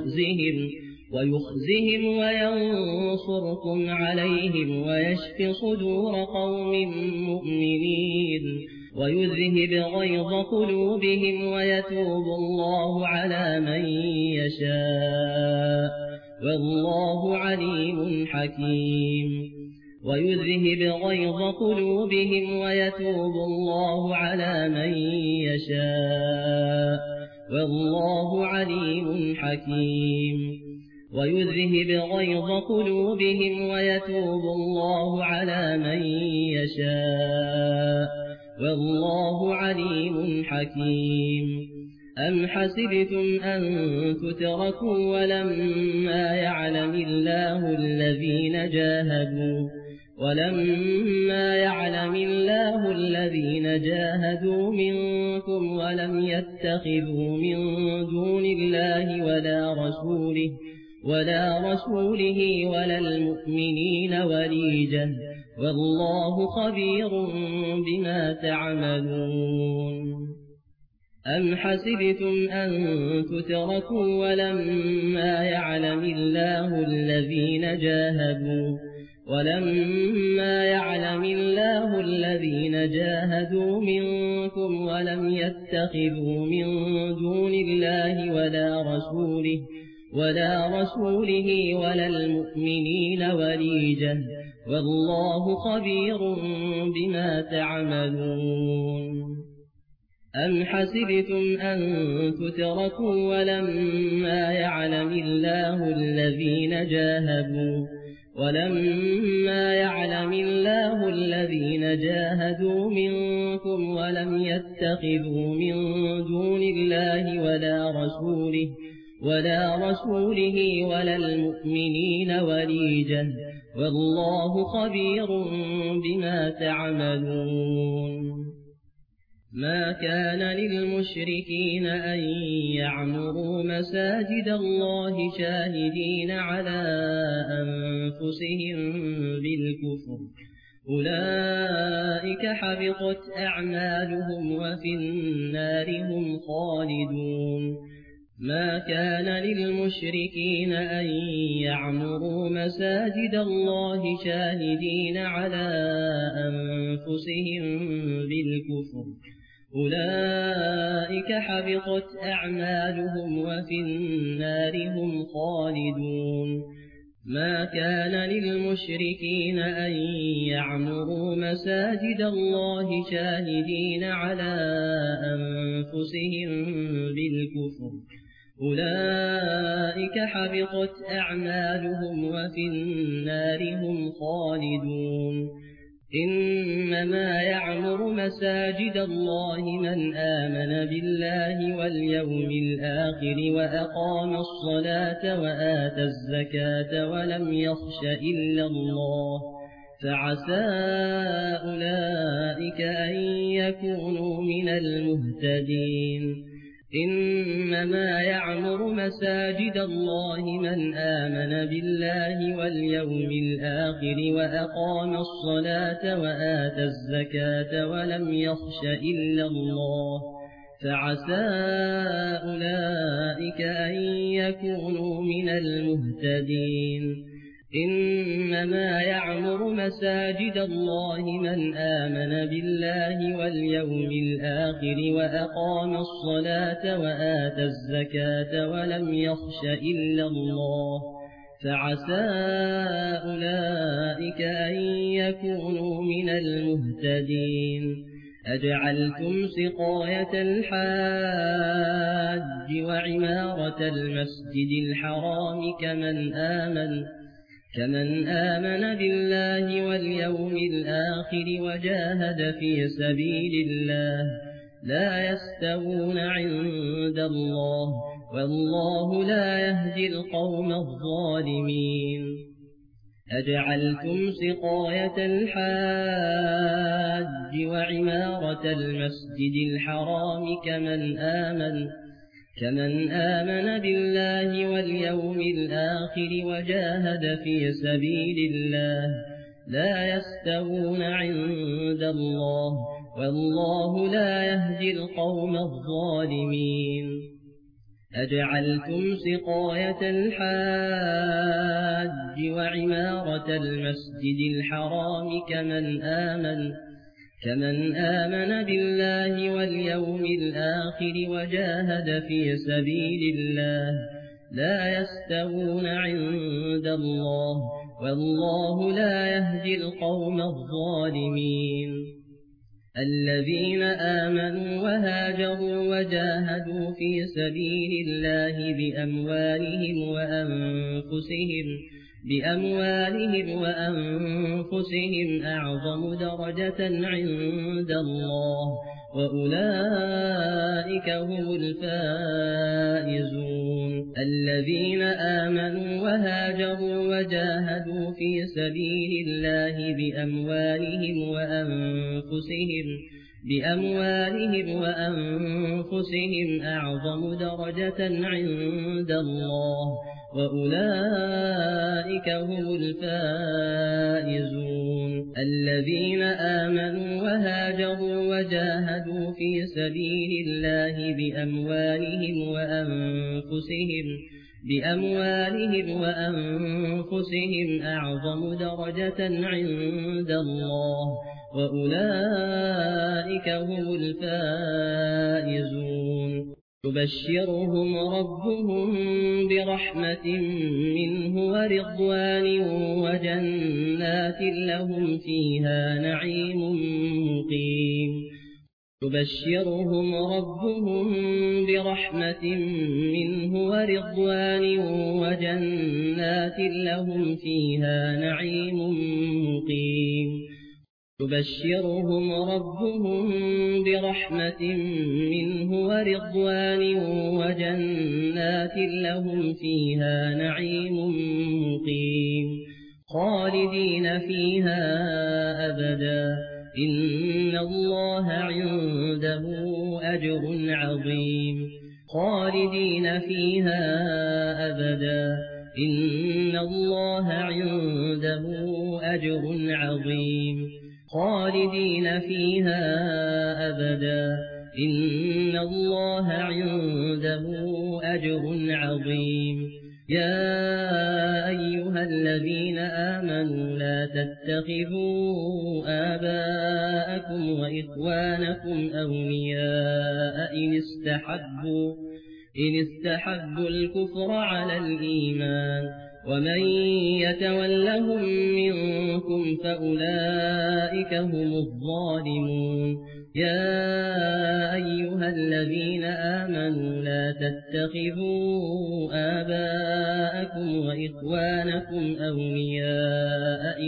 ويخزهم وينصركم عليهم ويشف صدور قوم مؤمنين ويذهب غيظ قلوبهم ويتوب الله على من يشاء والله عليم حكيم ويذهب غيظ قلوبهم ويتوب الله على من يشاء والله عليم حكيم ويذهب غيظ قلوبهم ويتوب الله على من يشاء والله عليم حكيم أم حسبتم أن تتركوا ولما يعلم الله الذين جاهدوا منكم ولم يتخذوا من دون الله ولا رسوله ولا المؤمنين وليجة والله خبير بما تعملون أم حسبتم أن تتركوا ولما يعلم الله الذين جاهدوا منكم ولم يتخذوا من دون الله ولا رسوله ولا المؤمنين وليجة والله خبير بما تعملون أم حسبتم أن تتركوا ولما يعلم الله الذين جاهدوا منكم ولم يتخذوا من دون الله ولا رسوله ولا المؤمنين وليجة والله خبير بما تعملون ما كان للمشركين أن يعمروا مساجد الله شاهدين على أنفسهم بالكفر أولئك حبطت أعمالهم وفي النار هم خالدون ما كان للمشركين أن يعمروا مساجد الله شاهدين على أنفسهم بالكفر أولئك حبطت أعمالهم وفي النار هم خالدون ما كان للمشركين أن يعمروا مساجد الله شاهدين على أنفسهم بالكفر أولئك حبطت أعمالهم وفي النار هم خالدون إنما يعمر مساجد الله من آمن بالله واليوم الآخر وأقام الصلاة وآتى الزكاة ولم يخش إلا الله فعسى أولئك أن يكونوا من المهتدين إنما يعمر مساجد الله من آمن بالله واليوم الآخر وأقام الصلاة وآتى الزكاة ولم يخش إلا الله فعسى أولئك أن يكونوا من المهتدين إنما يعمر مساجد الله من آمن بالله واليوم الآخر وأقام الصلاة وآتى الزكاة ولم يخش إلا الله فعسى أولئك أن يكونوا من المهتدين. أجعلتم سقاية الحاج وعمارة المسجد الحرام كمن آمن بالله واليوم الآخر وجاهد في سبيل الله لا يستوون عند الله والله لا يهدي القوم الظالمين. أجعلتم سقاية الحاج وعمارة المسجد الحرام كمن آمن بالله واليوم الآخر وجاهد في سبيل الله لا يستوون عند الله والله لا يهدي القوم الظالمين. أجعلتم سقاية الحاج وعمارة المسجد الحرام كمن آمن بالله واليوم الآخر وجاهد في سبيل الله لا يستوون عند الله والله لا يهدي القوم الظالمين. الذين آمنوا وهاجروا وجاهدوا في سبيل الله بأموالهم وأنفسهم أعظم درجة عند الله وأولئك هم الفائزون. الذين آمنوا وهاجروا وجاهدوا في سبيل الله بأموالهم وأنفسهم أعظم درجة عند الله وأولئك هم الفائزون. الذين آمنوا وهاجروا وجاهدوا في سبيل الله بأموالهم وأنفسهم أعظم درجة عند الله وأولئك هم الفائزون. يبشرهم ربهم برحمة منه ورضوان وجنات لهم فيها نعيم مقيم. يبشرهم ربهم برحمة منه ورضوان وجنات لهم فيها نعيم مقيم. يبشرهم ربهم برحمة منه ورضوان وجنات لهم فيها نعيم مقيم خالدين فيها أبدا إن الله عنده أجر عظيم. خالدين فيها أبدا إن الله عنده أجر عظيم. خالدين فيها أبدا إن الله عنده أجر عظيم. يا أيها الذين آمنوا لا تتخذوا آباءكم وإخوانكم أولياء إن استحبوا الكفر على الإيمان ومن يتولهم منكم فأولئك هم الظالمون. يا أيها الذين آمنوا لا تتخذوا آباءكم وإخوانكم أولياء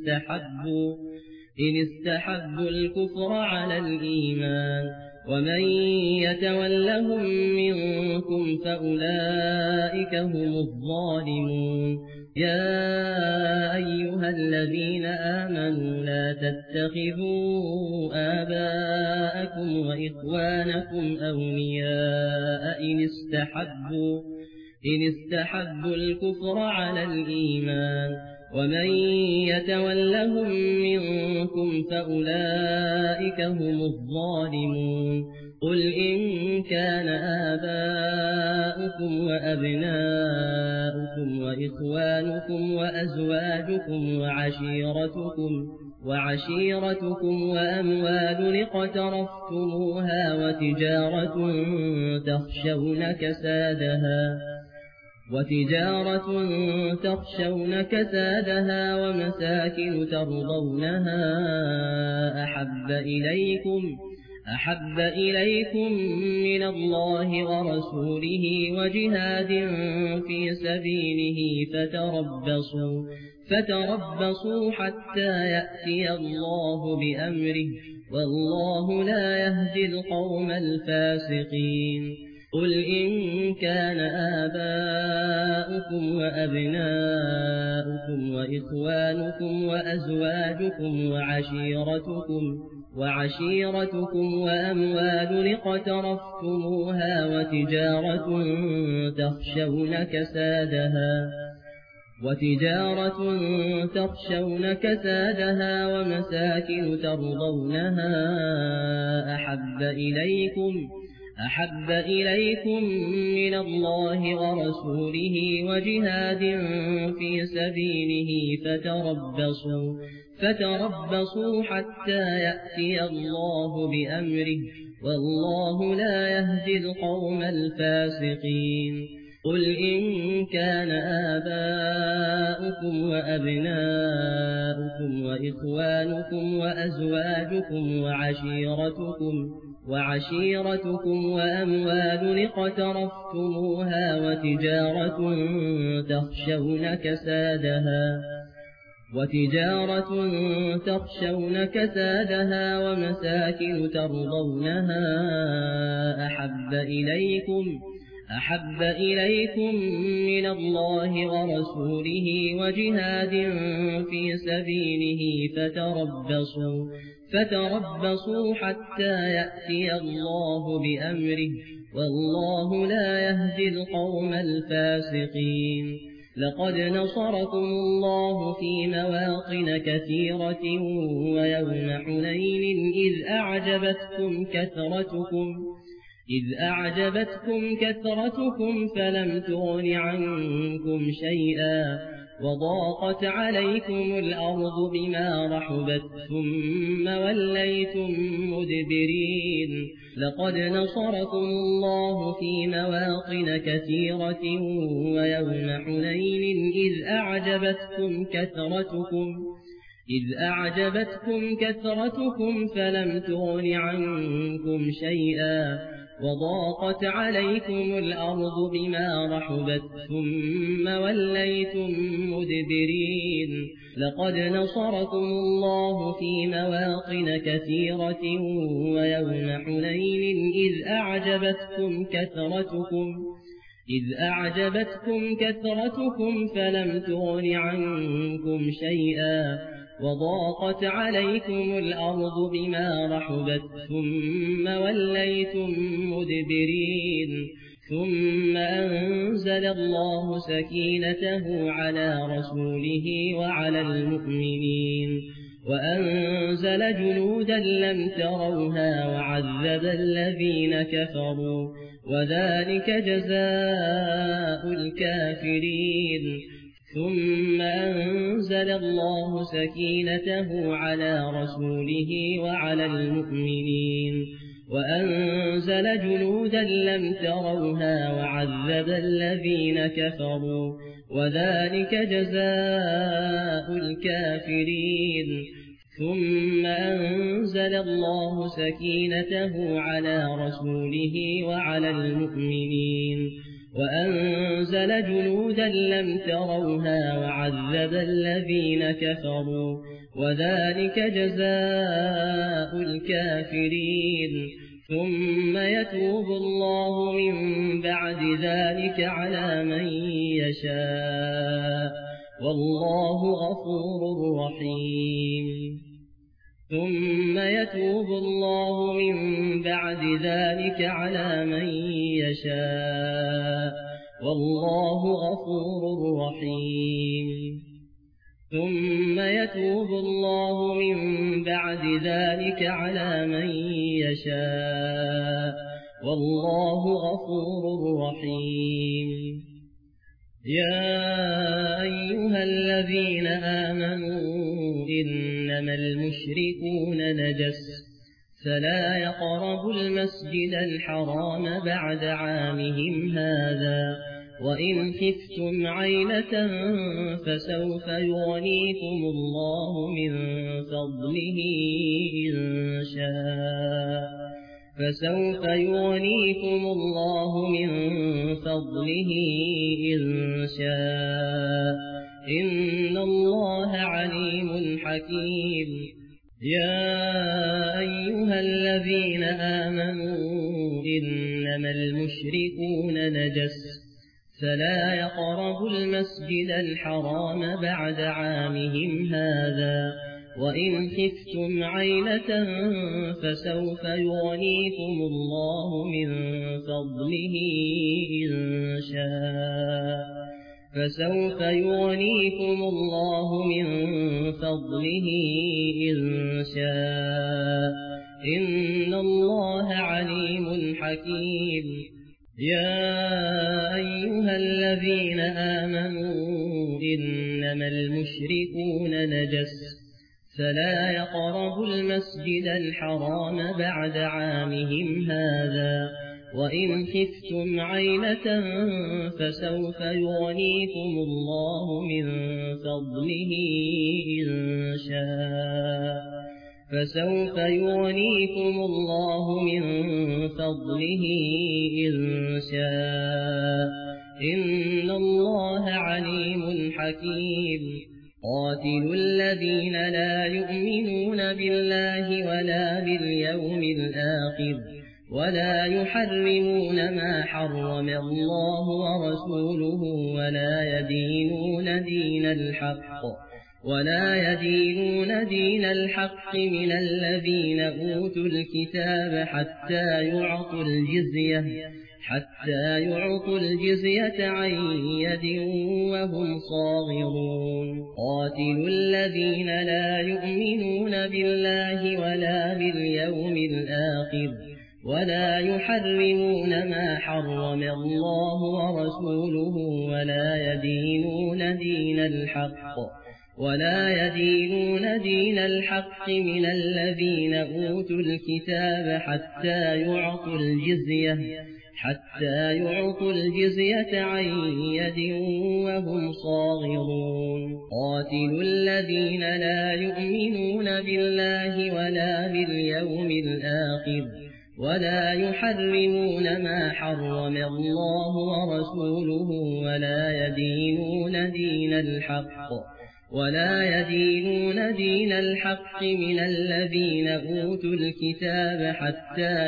إن استحبوا الكفر على الإيمان ومن يتولهم منكم فأولئك هم الظالمون. يا أيها الذين آمنوا لا تتخذوا آباءكم وإخوانكم أولياء إن استحبوا الكفر على الإيمان ومن يتولهم منكم فأولئك هم الظالمون قل إن كان آباؤكم وأبناؤكم وإخوانكم وأزواجكم وعشيرتكم وأموال اقترفتموها وتجارة تخشون كسادها ومساكن ترضونها أحب إليكم من الله ورسوله وجهاد في سبيله فتربصوا حتى يأتي الله بأمره والله لا يهدي القوم الفاسقين قل إن كان آباؤكم وأبناؤكم وإخوانكم وأزواجكم وعشيرتكم وأموال اقترفتموها وتجارة تخشون كسادها ومساكن ترضونها أحب إليكم من الله ورسوله وجهاد في سبيله فتربصوا حتى يأتي الله بأمره والله لا يهدي القوم الفاسقين قل إن كان آباؤكم وأبناؤكم وإخوانكم وأزواجكم وعشيرتكم وأموال اقترفتموها وتجارة تخشون كسادها ومساكن ترضونها أحب إليكم من الله ورسوله وجهاد في سبيله فتربصوا حتى يأتي الله بأمره والله لا يهدي القوم الفاسقين لقد نصركم الله في مواطن كثيرة ويوم حنين إذ أعجبتكم كثرتكم فلم تغن عنكم شيئا وضاقت عليكم الأرض بما رحبت ثم وليتم مدبرين لقد نصركم الله في مواطن كثيرة ويوم حنين إذ أعجبتكم كثرتكم فلم تغن عنكم شيئا وضاقت عليكم الأرض بما رحبت ثم وليتم مدبرين لقد نصركم الله في مواطن كثيرة ويوم حنين إذ أعجبتكم كثرتكم فلم تغن عنكم شيئا وضاقت عليكم الأرض بما رحبت ثم وليتم مدبرين ثم أنزل الله سكينته على رسوله وعلى المؤمنين وأنزل جنودا لم تروها وعذب الذين كفروا وذلك جزاء الكافرين ثم أنزل الله سكينته على رسوله وعلى المؤمنين وأنزل جنودا لم تروها وعذب الذين كفروا وذلك جزاء الكافرين ثم أنزل الله سكينته على رسوله وعلى المؤمنين وأنزل جنودا لم تروها وعذب الذين كفروا وذلك جزاء الكافرين ثم يتوب الله من بعد ذلك على من يشاء والله غفور رحيم ثم يتوب الله من بعد ذلك على من يشاء والله غفور رحيم ثم يتوب الله من بعد ذلك على من يشاء والله غفور رحيم. يا أيها الذين آمنوا إنما المشركون نجس فلا يقربوا المسجد الحرام بعد عامهم هذا وإن خفتم عيلة فسوف يغنيكم الله من فضله إن شاء إن الله عليم حكيم. يا أيها الذين آمنوا إنما المشركون نجس فلا يقربوا المسجد الحرام بعد عامهم هذا وإن خفتم عيلة فسوف يغنيكم الله من فضله إن شاء إن الله عليم حكيم. يا أيها الذين آمنوا إنما المشركون نجس فلا يقربوا المسجد الحرام بعد عامهم هذا وإن خفتم عيلة فسوف يغنيكم الله من فضله إن شاء إن الله عليم حكيم. قاتلوا الذين لا يؤمنون بالله ولا باليوم الآخر ولا يحرمون ما حرم الله ورسوله ولا يدينون دين الحق من الذين أوتوا الكتاب حتى يعطوا الجزية عن يد وهم صاغرون. قاتلوا الذين لا يؤمنون بالله ولا باليوم الآخر ولا يحرمون ما حرم الله ورسوله ولا يدينون دين الحق من الذين أوتوا الكتاب حتى يعطوا الجزية عن يد وهم صاغرون. قاتلوا الذين لا يؤمنون بالله ولا باليوم الآخر ولا يحرمون ما حرم الله ورسوله ولا يدينون دين الحق من الذين أوتوا الكتاب حتى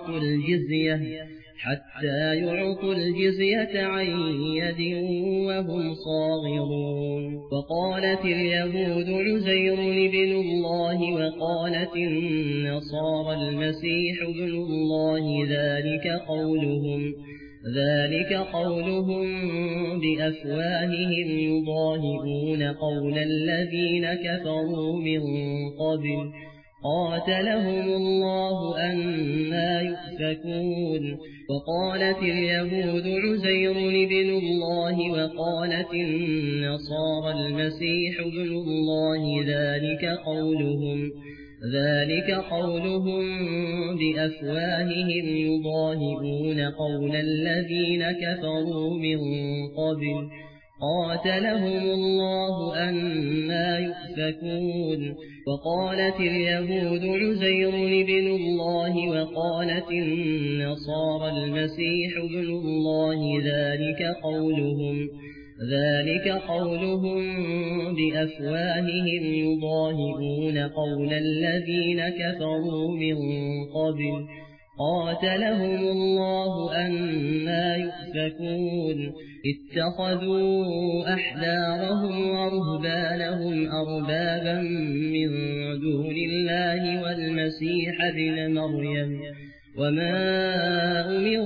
يعطوا الجزية عن يد وهم صاغرون. وقالت اليهود عزير ابن الله وقالت النصارى المسيح ابن الله ذلك قولهم بأفواههم يضاهئون قول الذين كفروا من قبل قاتلهم الله أنى يؤفكون. وقالت اليهود عزير ابن الله وقالت النصارى المسيح ابن الله ذلك قولهم بأفواههم يضاهئون قول الذين كفروا من قبل قاتلهم الله أنى يؤفكون. وقالت اليهود عزير ابن الله وقالت النصارى المسيح ابن الله ذلك قولهم بأفواههم يضاهئون قول الذين كفروا من قبل قاتلهم الله أنى يؤفكون. اتخذوا أحبارهم ورهبانهم أربابا من دون الله والمسيح ابن مريم وما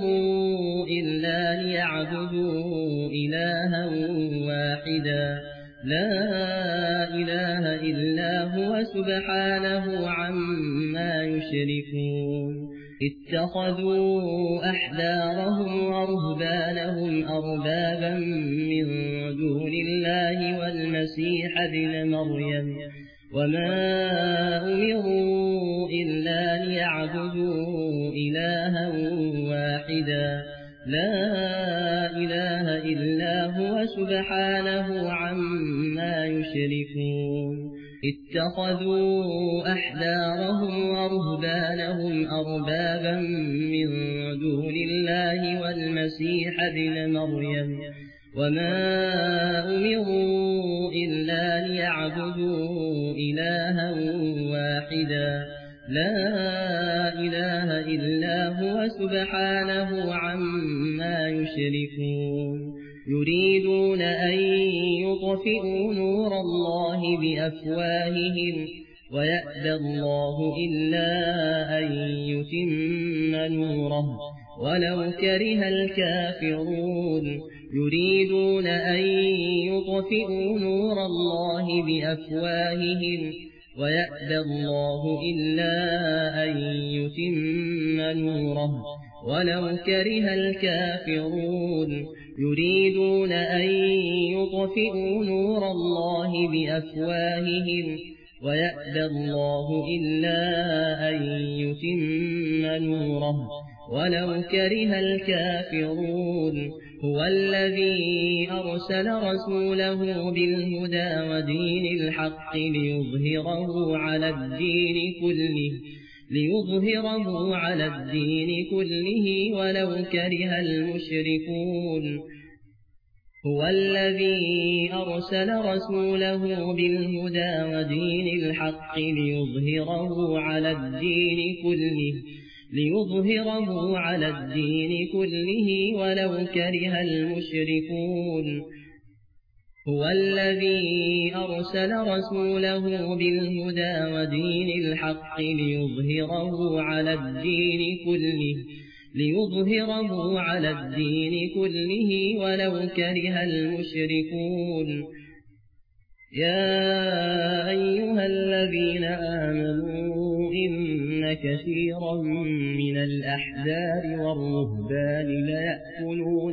أمروا إلا ليعبدوا إلها واحدا لا إله إلا هو سبحانه عما يشركون اتخذوا أحبارهم ورهبانهم أربابا من دون الله والمسيح ابن مريم وما أمروا إلا ليعبدوا إلها واحدا لا إله إلا هو سبحانه عما يشركون اتخذوا أحبارهم ورهبانهم أربابا من دون الله والمسيح ابن مريم وما أمروا إلا ليعبدوا إلها واحدا لا إله إلا هو سبحانه عما يشركون يريدون أن يطفئوا نور الله بأفواههم ويأبى الله إلا أن يتم نوره ولو كره الكافرون يريدون أن يطفئوا نور الله بأفواههم ويأبى الله إلا أن يتم نوره ولو كره الكافرون يريدون أن يطفئوا نور الله بأفواههم ويأبى الله إلا أن يتم نوره ولو كره الكافرون هو الذي أرسل رسوله بالهدى ودين الحق ليظهره على الدين كله ولو كره المشركون هو الذي أرسل رسوله بالهدى ودين الحق ليظهره على الدين كله ولو كره المشركون هو الذي أرسل رسوله بالهدى ودين الحق ليظهره على الدين كله ولو كره المشركون يا أيها الذين آمنوا إن كثيرا من الأحبار والرهبان ليأكلون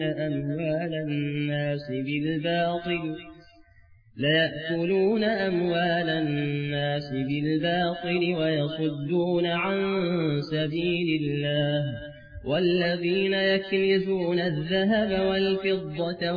أموال الناس بالباطل ويصدون عن سبيل الله والذين يكنزون الذهب والفضة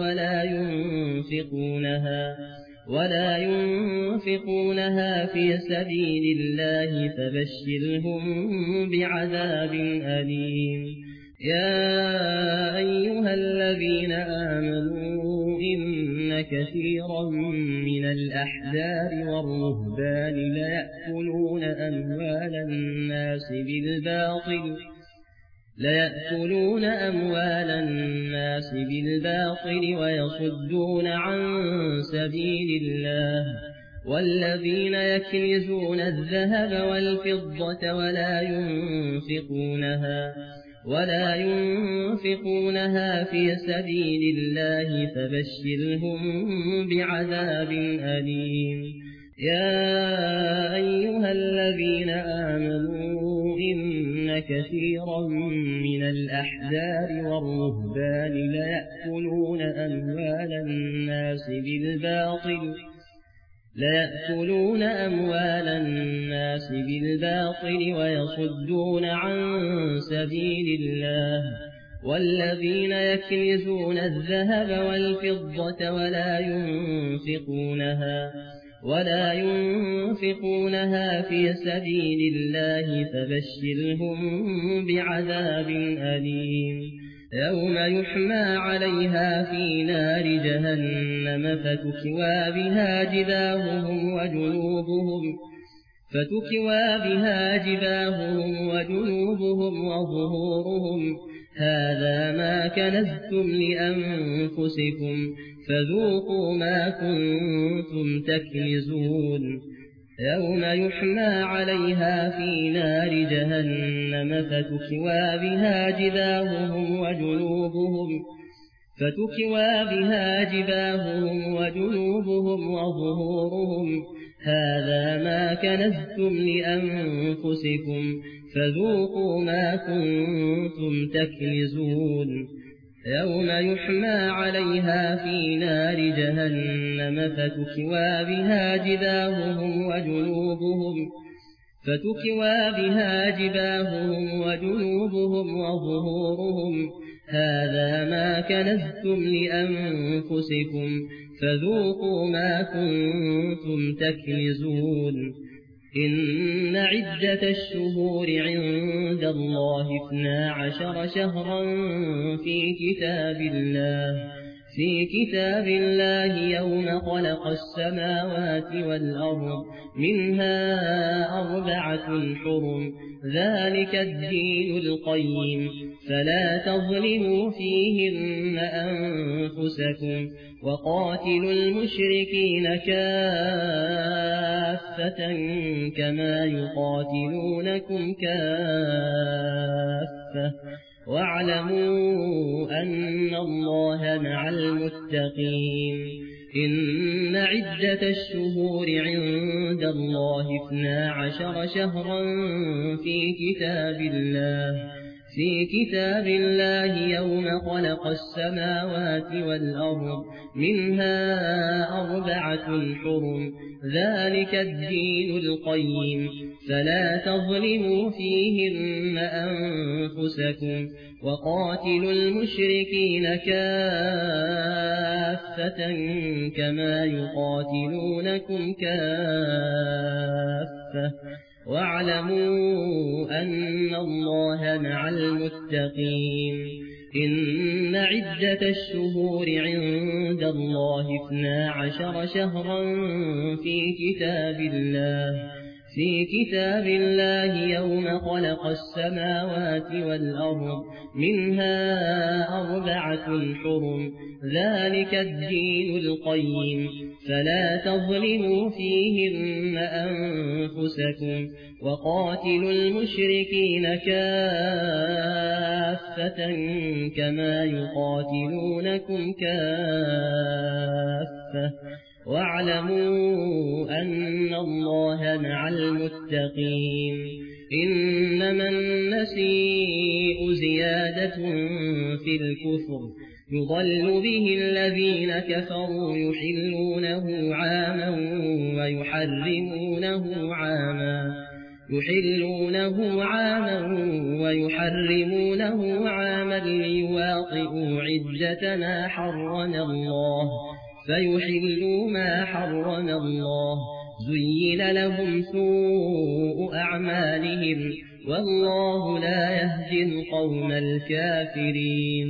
ولا ينفقونها في سبيل الله فبشرهم بعذاب أليم يا أيها الذين آمنوا إن كثيرا من الأحبار والرهبان ليأكلون أموال الناس بالباطل ويصدون عن سبيل الله والذين يكنزون الذهب والفضة ولا ينفقونها في سبيل الله فبشرهم بعذاب أليم يا أيها الذين آمنوا إن كثيرا من الأحبار والرهبان ليأكلون أموال الناس بالباطل ويصدون عن سبيل الله والذين يكنزون الذهب والفضة ولا ينفقونها في سبيل الله فبشرهم بعذاب أليم يوم يحمى عليها في نار جهنم فتكوى بها جباههم وجنوبهم وظهورهم هذا ما كنزتم لأنفسكم فذوقوا ما كنتم تكنزون يوم يحمى عليها في نار جهنم فتكوى بها فتكوى بها جباههم وجنوبهم وظهورهم هذا ما كنزتم لأنفسكم فذوقوا ما كنتم تكنزون يوم يحمى عليها في نار جهنم فتكوى بها جباههم وجنوبهم وظهورهم هذا ما كنزتم لأنفسكم فذوقوا ما كنتم تكنزون إن عدة الشهور عند الله 12 شهرا في كتاب الله يوم خلق السماوات والأرض منها 4 حرم ذلك الدين القيم فلا تظلموا فيهن أنفسكم وقاتلوا المشركين كافة كما يقاتلونكم كافة واعلموا أن الله مع المتقين إن عدة الشهور عند الله 12 شهرا في كتاب الله يوم خلق السماوات والأرض منها 4 حرم ذلك الدين القيم فلا تظلموا فيهن أنفسكم وقاتلوا المشركين كافة كما يقاتلونكم كافة واعلموا أن الله مع المتقين إن عدة الشهور عند الله 12 شهرا في كتاب الله يوم خلق السماوات والأرض منها 4 حرم ذلك الدين القيم فلا تظلموا فيهن أنفسكم وقاتلوا المشركين كافة كما يقاتلونكم كافة واعلموا أن الله مع المتقين إنما النسيء زيادة في الكفر يضل به الذين كفروا يحلونه عاما ويحرمونه عاما ليواطئوا عدة ما حرم الله فيحلوا ما حرم الله زين لهم سوء أعمالهم والله لا يهدي القوم الكافرين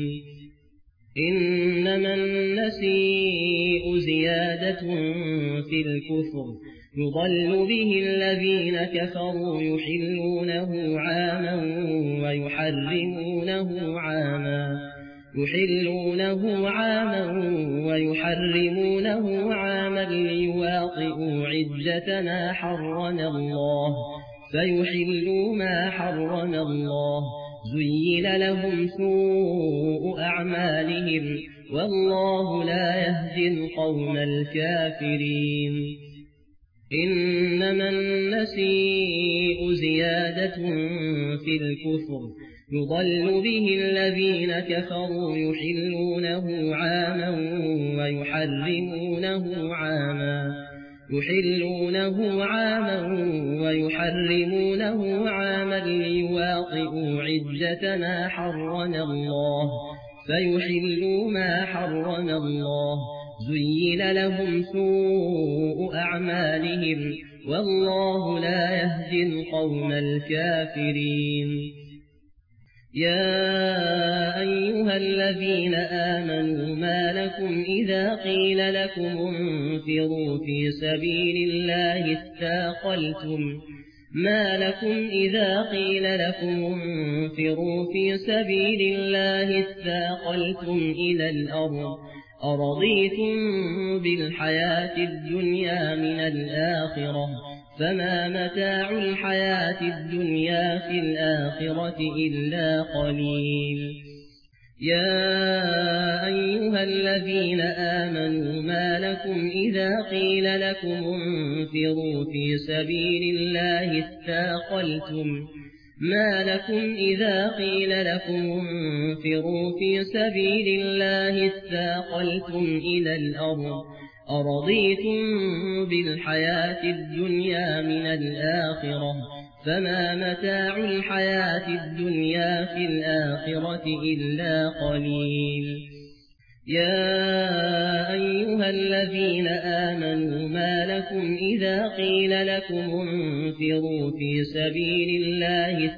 إنما النسيء زيادة في الكفر يضل به الذين كفروا يحلونه عاما ويحرمونه عاما ليواطئوا عدة ما حرم الله فيحلوا ما حرم الله زين لهم سوء أعمالهم والله لا يهدي القوم الكافرين إنما النسيء زيادة في الكفر يضل به الذين كفروا يحلونه عاما ويحرمونه عاما ليواطئوا عدة ما حرم الله فيحلوا ما حرم الله زين لهم سوء أعمالهم والله لا يهدي القوم الكافرين يا أيها الذين آمنوا ما لكم إذا قيل لكم انفروا في سبيل الله اثاقلتم إلى الأرض أرضيتم بالحياة الدنيا من الآخرة فما متاع الحياة الدنيا في الآخرة إلا قليل يا أيها الذين آمنوا ما لكم إذا قيل لكم انفروا في سبيل الله اثاقلتم إلى الأرض أرضيتم بالحياة الدنيا من الآخرة فما متاع الحياة الدنيا في الآخرة إلا قليل. يا أيها الذين آمنوا ما لكم إذا قيل لكم انفروا في سبيل الله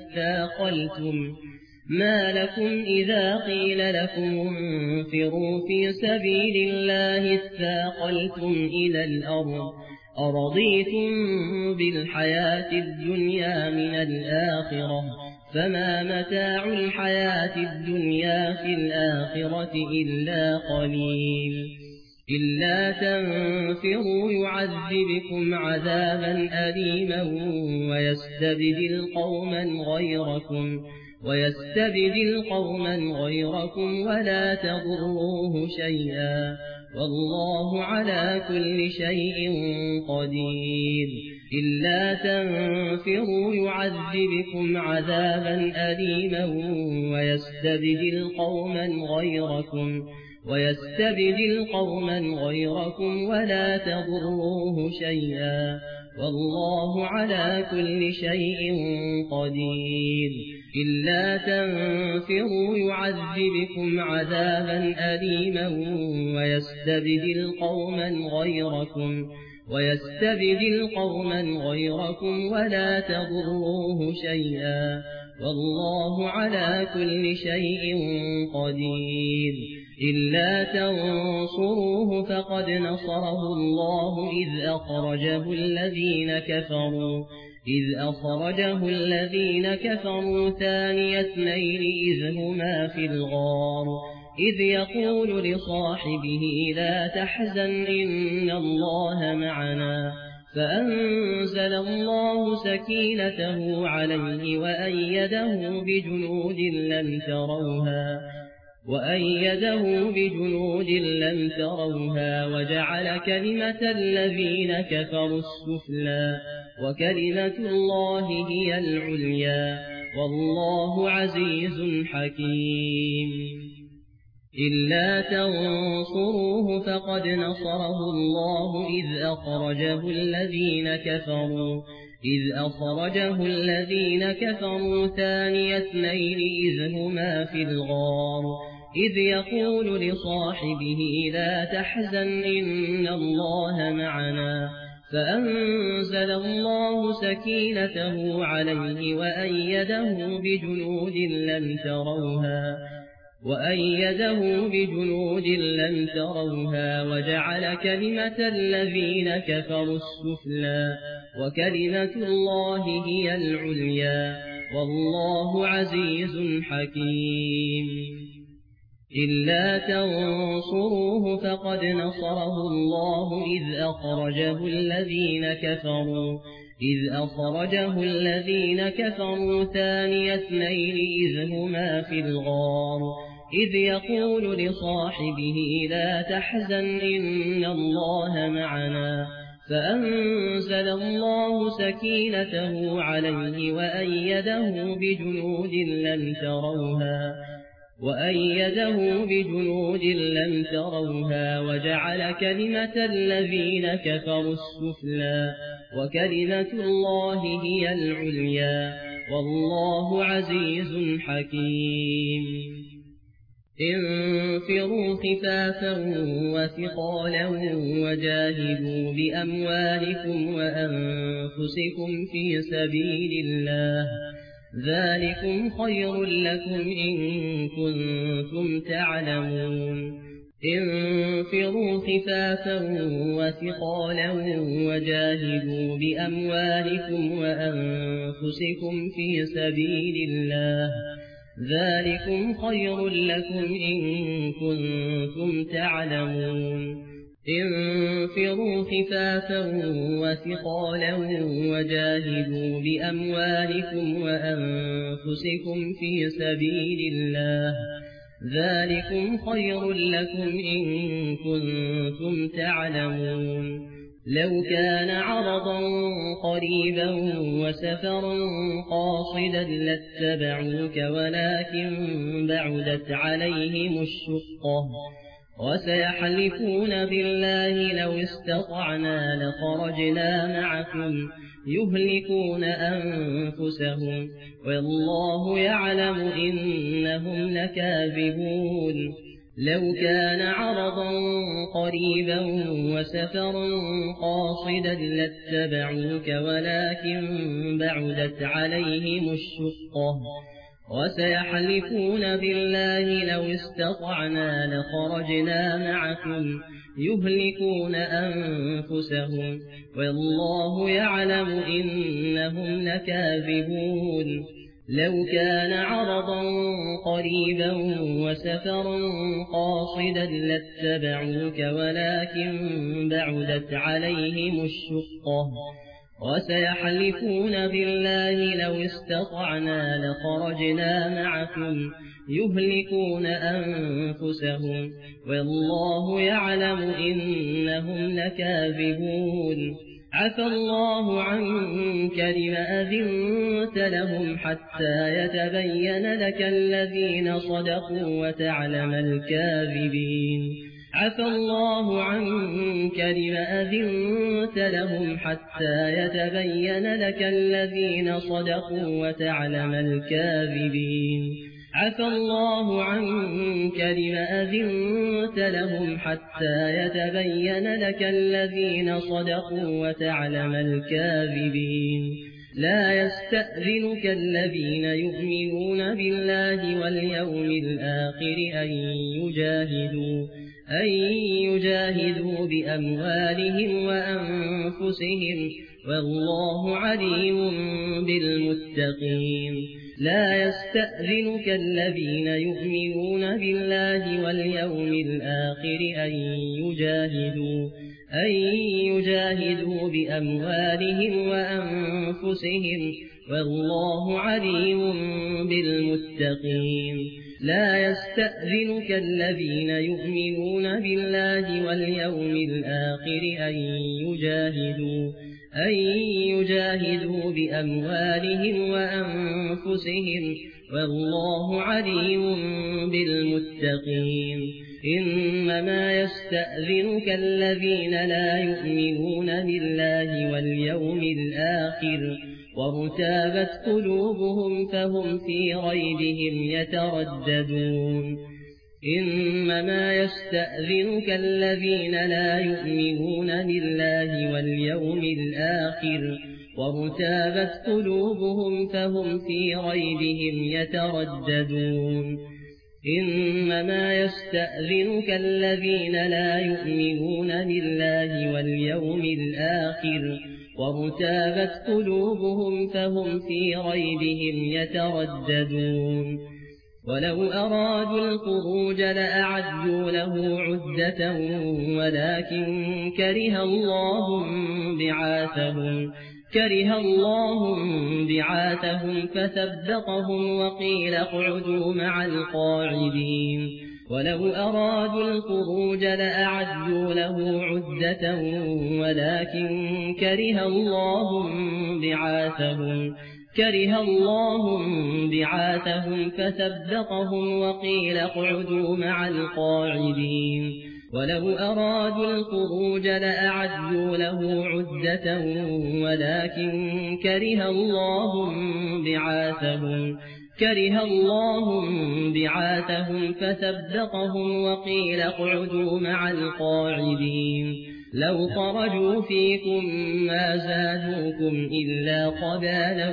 اثاقلتم إلى الأرض أرضيتم بالحياة الدنيا من الآخرة فما متاع الحياة الدنيا في الآخرة إلا قليل. إلا تنفروا يعذبكم عذابا أليما ويستبدل قوما غيركم ولا تضروه شيئا والله على كل شيء قدير. إلا تنفروا يعذبكم عذابا أليما ويستبدل قوما غيركم ولا تضروه شيئا والله على كل شيء قدير. إلا تنفروا يعذبكم عذابا أليما ويستبدل قوما غيركم ولا تضروه شيئا والله على كل شيء قدير. إلا تنصروه فقد نصره الله إذ أخرجه الذين كفروا ثاني اثنين إذ هما في الغار إذ يقول لصاحبه لا تحزن إن الله معنا فأنزل الله سكينته عليه وأيده بجنود لم تروها وجعل كلمة الذين كفروا السفلى وكلمة الله هي العليا والله عزيز حكيم. إلا تنصروه فقد نصره الله إذ أخرجه الذين كفروا ثاني اثنين إذ هما في الغار إذ يقول لصاحبه لا تحزن إن الله معنا فأنزل الله سكينته عليه وأيده بجنود لم تروها وجعل كلمة الذين كفروا السفلى وكلمة الله هي العليا والله عزيز حكيم. إلا تنصروه فقد نصره الله إذ أخرجه الذين كفروا ثاني اثنين إذ هما في الغار إذ يقول لصاحبه لا تحزن إن الله معنا فأنزل الله سكينته عليه وأيده بجنود لم تروها وجعل كلمة الذين كفروا السفلى وكلمة الله هي العليا والله عزيز حكيم. انفروا خفافا وثقالا وجاهدوا بأموالكم وأنفسكم في سبيل الله ذلكم خير لكم إن كنتم تعلمون. انفروا خفافا وثقالا وجاهدوا بأموالكم وأنفسكم في سبيل الله ذلكم خير لكم إن كنتم تعلمون. انفروا خفافا وثقالا وجاهدوا بأموالكم وأنفسكم في سبيل الله ذلكم خير لكم إن كنتم تعلمون. لو كان عرضا قريبا وسفرا قاصدا لاتبعوك ولكن بعدت عليهم الشقة وسيحلفون بالله لو استطعنا لخرجنا معكم يهلكون أنفسهم والله يعلم إنهم لكاذبون. لو كان عرضا قريبا وسفرا قاصدا لاتبعوك ولكن بعدت عليهم الشقة وسيحلفون بالله لو استطعنا لخرجنا معكم يهلكون أنفسهم والله يعلم إنهم لكاذبون. لو كان عرضا قريبا وسفرا قاصدا لاتبعوك ولكن بعدت عليهم الشقة وسيحلفون بالله لو استطعنا لخرجنا معكم يهلكون أنفسهم والله يعلم إنهم لكاذبون. عفى الله عنك لما أذنت لهم حتى يتبين لك الذين صدقوا وتعلم الكاذبين. عفى الله عنك لما أذنت لهم حتى يتبين لك الذين صدقوا وتعلم الكاذبين. عفى الله عنك لما أذنت لهم حتى يتبين لك الذين صدقوا وتعلم الكاذبين. لا يستأذنك الذين يؤمنون بالله واليوم الآخر أن يجاهدوا بأموالهم وأنفسهم والله عليم بالمتقين. لا يستأذنك الذين يؤمنون بالله واليوم الآخر أن يجاهدوا بأموالهم وأنفسهم والله عليم بالمتقين. لا يستأذنك الذين يؤمنون بالله واليوم الآخر أن يجاهدوا بأموالهم وأنفسهم والله عليم بالمتقين. إنما يستأذنك الذين لا يؤمنون بالله واليوم الآخر وارتابت قلوبهم فهم في ريبهم يترددون. إنما يستأذنك الذين لا يؤمنون بالله واليوم الآخر وارتابت قلوبهم فهم في ريبهم يترددون. إنما يستأذنك الذين لا يؤمنون بالله واليوم الآخر وارتابت قلوبهم فهم في ريبهم يترددون. ولو أرادوا الخروج لأعدوا له عدة ولكن كره الله بعاثهم فثبطهم وقيل اقعدوا مع القاعدين. ولو أرادوا الخروج لأعدوا له عدة ولكن كره الله بعاثهم فثبطهم وقيل اقعدوا مع القاعدين. ولو أرادوا الخروج لأعدوا له عدة ولكن كره الله بعاثهم فثبطهم وقيل اقعدوا مع القاعدين. لو خرجوا فيكم ما زادوكم إلا خبالا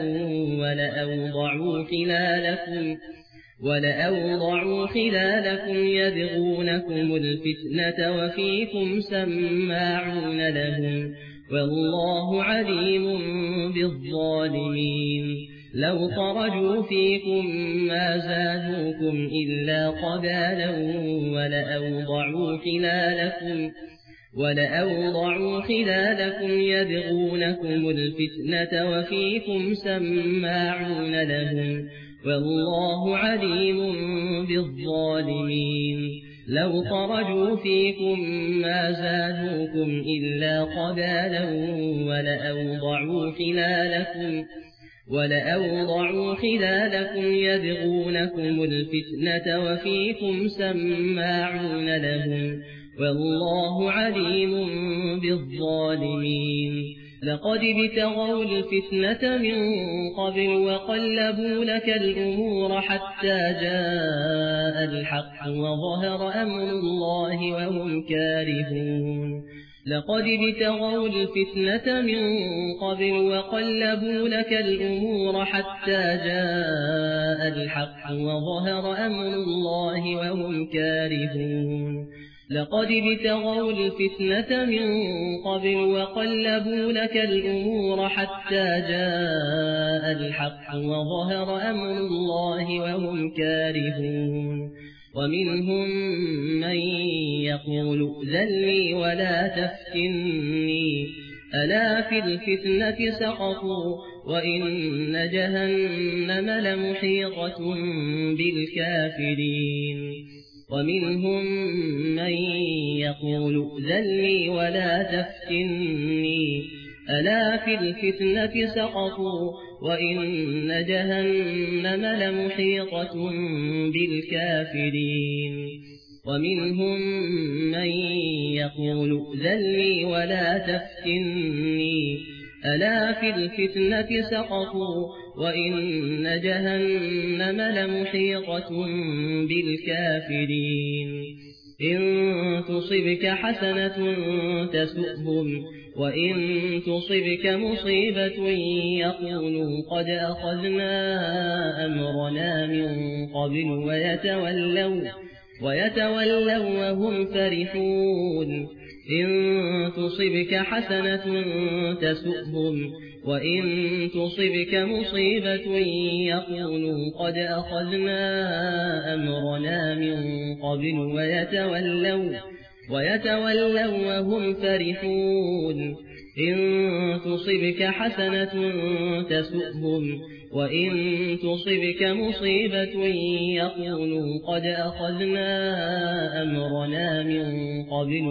ولأوضعوا خلالكم يبغونكم الفتنة وفيكم سماعون لهم والله عليم بالظالمين. لو خرجوا فيكم ما زادوكم إلا خبالا ولأوضعوا خلالكم يبغونكم الفتنة وفيكم سماعون لهم والله عليم بالظالمين لو خرجوا فيكم ما زادوكم إلا قبالا ولأوضعوا خلالكم يبغونكم الفتنة وفيكم سماعون لهم والله عليم بالظالمين لقد ابتغوا الفتنة من قبل وقلبوا لك الأمور حتى جاء الحق وظهر أمر الله وهم كارهون لقد ابتغوا الفتنة من قبل وقلبوا لك الأمور حتى جاء الحق وظهر أمر الله وهم كارهون لقد ابتغوا الفتنة من قبل وقلبوا لك الأمور حتى جاء الحق وظهر أمر الله وهم كارهون ومنهم من يقول ائذن لي ولا تفتني ألا في الفتنة سقطوا وإن جهنم لمحيطة بالكافرين ومنهم من يقول ائذن لي ولا تفتني ألا في الفتنة سقطوا وإن جهنم لمحيطة بالكافرين ومنهم من يقول ائذن لي ولا تفتني ألا في الفتنة سقطوا وإن جهنم لمحيطة بالكافرين إن تصبك حسنة تسؤهم وإن تصبك مصيبة يقولوا قد أخذنا أمرنا من قبل ويتولوا وهم فرحون إن تصبك حسنة تسؤهم وإن تصبك مصيبة يقولوا قد أخذنا أمرنا من قبل ويتولوا وهم فرحون إن تصبك حسنة تسؤهم وإن تصبك مصيبة يقولوا قد أخذنا أمرنا من قبل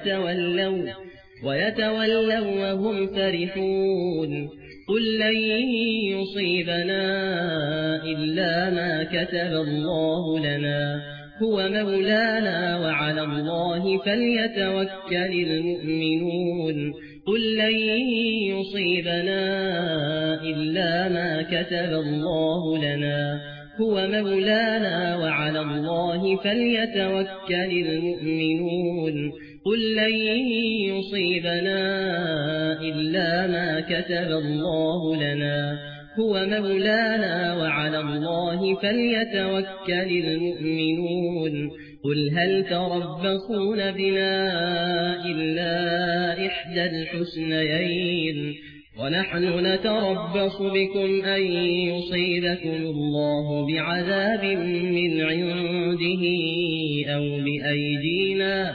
ويتولوا وهم فرحون قل لن يصيبنا إلا ما كتب الله لنا هو مولانا وعلى الله فليتوكل المؤمنون قل لن يصيبنا إلا ما كتب الله لنا هو مولانا وعلى الله فليتوكل المؤمنون قل لن يصيبنا إلا ما كتب الله لنا هو مولانا وعلى الله فليتوكل المؤمنون قل هل تربصون بنا إلا إحدى الحسنيين ونحن نتربص بكم أن يصيبكم الله بعذاب من عنده أو بأيدينا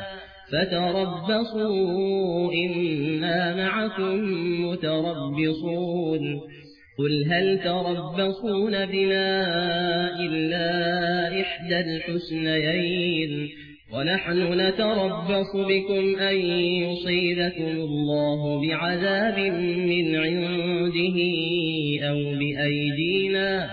فتربصوا إنا معكم متربصون قل هل تربصون بنا إلا إحدى الحسنيين ونحن نتربص بكم أن يصيبكم الله بعذاب من عنده أو بأيدينا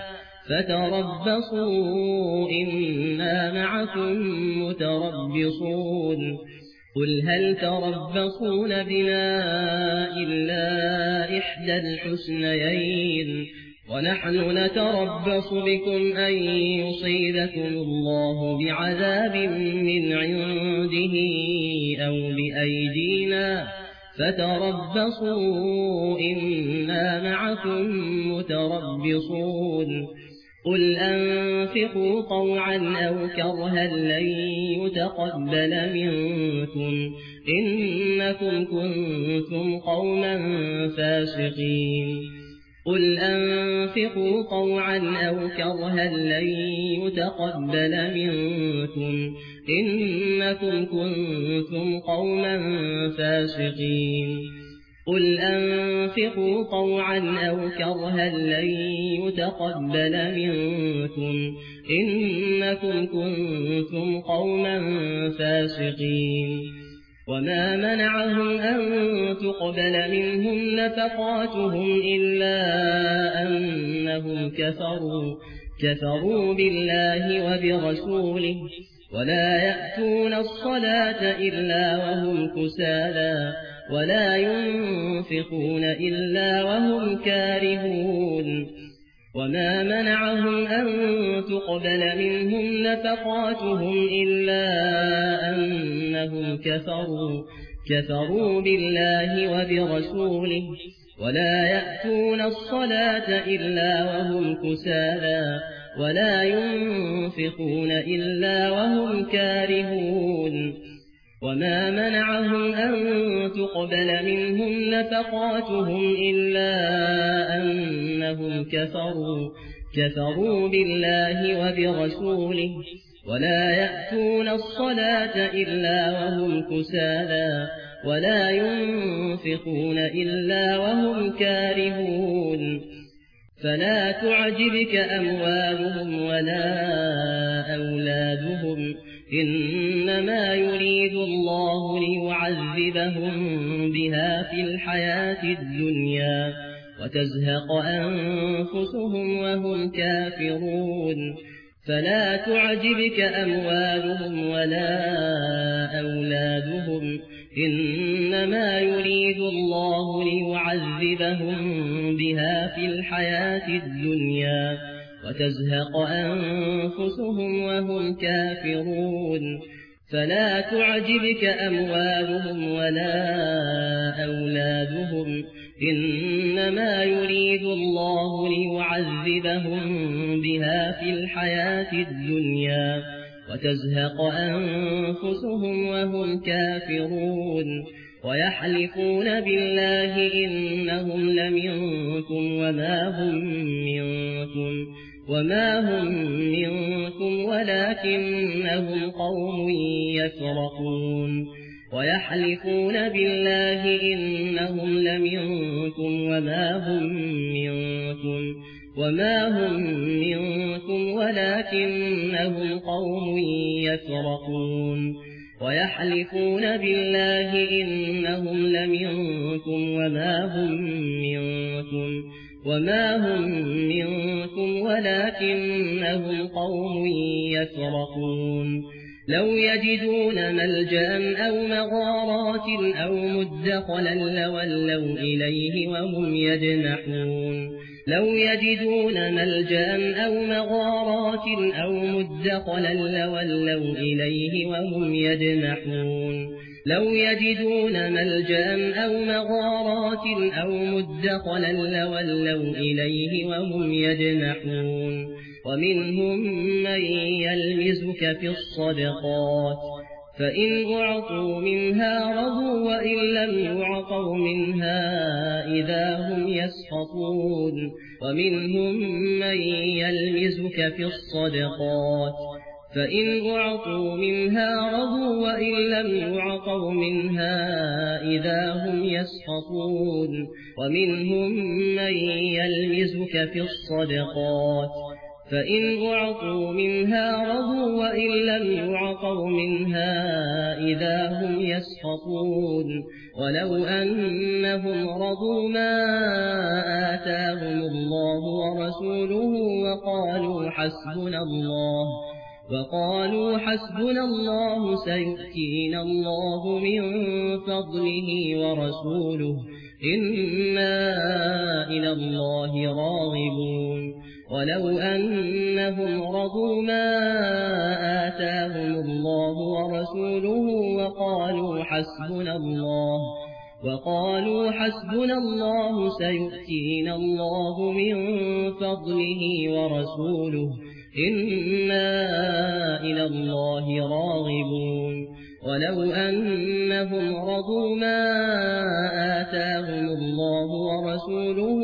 فتربصوا إنا معكم متربصون قل هل تربصون بنا إلا إحدى الحسنيين ونحن نتربص بكم أن يصيبكم الله بعذاب من عنده أو بأيدينا فتربصوا إنا معكم متربصون قل أنفقوا طوعا أو كرها لن يتقبل منكم إنكم كنتم قوما فاسقين قل أنفقوا طوعا أو كرها لن يتقبل منكم إنكم كنتم قوما فاسقين قل أنفقوا طوعا أو كرها لن يتقبل منكم إنكم كنتم قوما فاسقين وما منعهم أن تقبل منهم نفقاتهم إلا أنهم كفروا بالله وبرسوله ولا يأتون الصلاة إلا وهم كسالى ولا ينفقون إلا وهم كارهون وما منعهم أن تقبل منهم نفقاتهم إلا أنهم كفروا بالله وبرسوله ولا يأتون الصلاة إلا وهم كسالى ولا ينفقون إلا وهم كارهون وما منعهم أن تقبل منهم نفقاتهم إلا أنهم كفروا بالله وبرسوله ولا يأتون الصلاة إلا وهم كسالى ولا ينفقون إلا وهم كارهون فلا تعجبك أموالهم ولا أولادهم إنما يريد الله ليعذبهم بها في الحياة الدنيا وتزهق أنفسهم وهم كافرون فلا تعجبك أموالهم ولا أولادهم إنما يريد الله ليعذبهم بها في الحياة الدنيا وتزهق أنفسهم وهم كافرون فلا تعجبك أموالهم ولا أولادهم إنما يريد الله ليعذبهم بها في الحياة الدنيا وتزهق أنفسهم وهم كافرون ويحلفون بالله إنهم لمنكم وما هم منكم ولكنهم قوم يفرقون ويحلفون بالله إنهم لمنكم وما هم منكم ولكنهم قوم يفرقون ويحلفون بالله إنهم لمنكم وما هم منكم ولكنهم قوم يفرقون لو يجدون ملجأ أو مغارات أو مدخلا لولوا إليه وهم يجمحون لو يجدون ملجأ أو مغارات أو مدخلا لولوا إليه وهم يجمحون لو يجدون ملجأ أو مغارات أو مدخلا لولوا إليه وهم يجمحون ومنهم من يلمزك في الصدقات فإن أعطوا منها رضوا وإن لم يعطوا منها إذا هم يسخطون ومنهم من يلمزك في الصدقات فإن أعطوا منها رضوا وإن لم يعطوا منها إذا هم يسخطون ومنهم من يلمزك في الصدقات فإن أعطوا منها رضوا وإن لم يعطوا منها إذا هم يسخطون ولو أنهم رضوا ما آتاهم الله ورسوله وقالوا حسبنا الله سيؤتينا الله من فضله ورسوله إنا إلى الله راغبون ولو أنهم رضوا ما آتاهم الله ورسوله وقالوا حسبنا الله سيؤتينا الله من فضله ورسوله إنا إلى الله راغبون ولو أنهم رضوا ما آتاهم الله ورسوله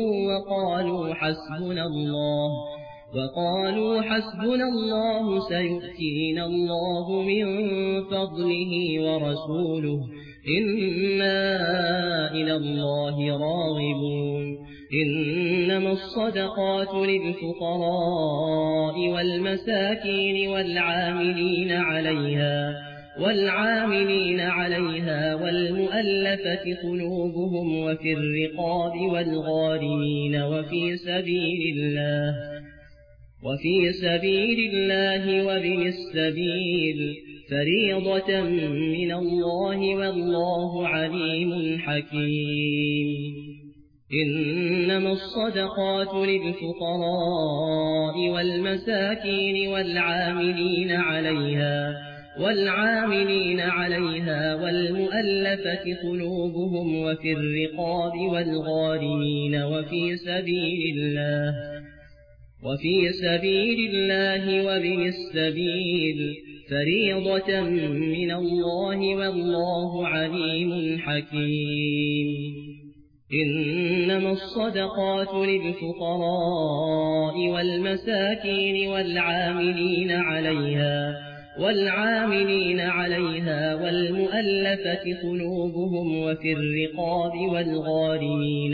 وقالوا حسبنا الله سيؤتينا الله من فضله ورسوله إنا إلى الله راغبون إنما الصدقات للفقراء والمساكين والعاملين عليها والمؤلفة قلوبهم وفي الرقاب والغارمين وفي سبيل الله وابن السبيل فريضة من الله والله عليم حكيم إنما الصدقات للفقراء والمساكين والعاملين عليها والمؤلفة قلوبهم وفي الرقاب والغارمين وفي سبيل الله وابن السبيل فريضة من الله والله عليم حكيم إنما الصدقات للفقراء والمساكين والعاملين عليها والمؤلفة قلوبهم وفي الرقاب والغارمين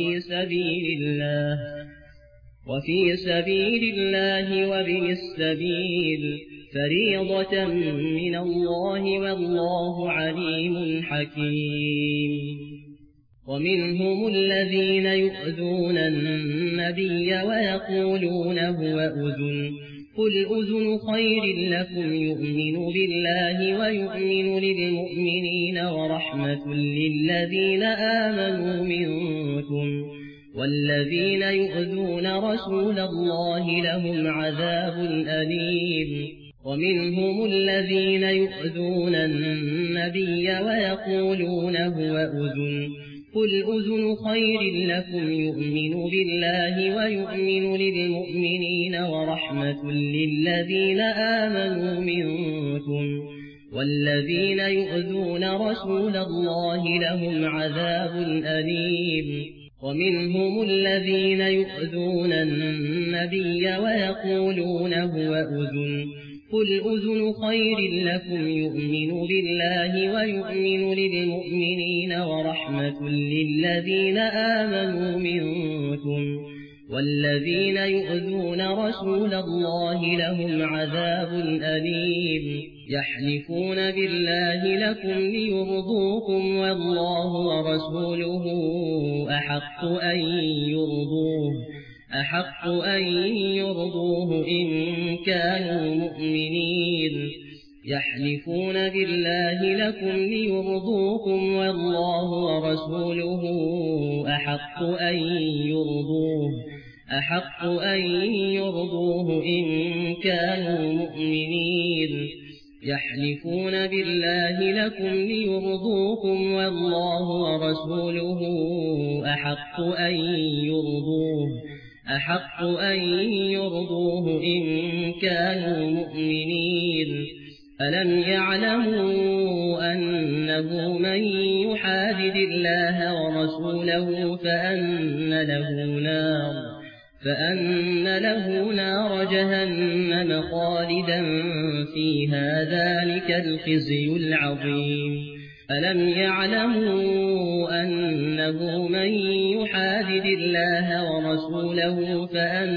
وفي سبيل الله وابن السبيل فريضة من الله والله عليم حكيم ومنهم الذين يؤذون النبي ويقولون هو أذن قل أذن خير لكم يؤمن بالله ويؤمن للمؤمنين ورحمة للذين آمنوا منكم والذين يؤذون رسول الله لهم عذاب أليم ومنهم الذين يؤذون النبي ويقولون هو أذن قل أذن خير لكم يؤمن بالله ويؤمن للمؤمنين ورحمة للذين آمنوا منكم والذين يؤذون رسول الله لهم عذاب أليم ومنهم الذين يؤذون النبي ويقولون هو أذن قل أذن خير لكم يؤمن بالله ويؤمن للمؤمنين ورحمة للذين آمنوا منكم والذين يؤذون رسول الله لهم عذاب أليم يحلفون بالله لكم ليرضوكم والله ورسوله أحق أن يرضوه إن كانوا مؤمنين يحلفون بالله لكم ليرضوكم والله ورسوله أحق أن يرضوه إن كانوا مؤمنين يحلفون بالله لكم ليرضوكم والله ورسوله أحق أن يرضوه إن كانوا مؤمنين ألم يعلموا أنه من يحادد الله ورسوله فأن له نار جهنم خالدا فيها ذلك الخزي العظيم ألم يعلموا أنه من يحادد الله ورسوله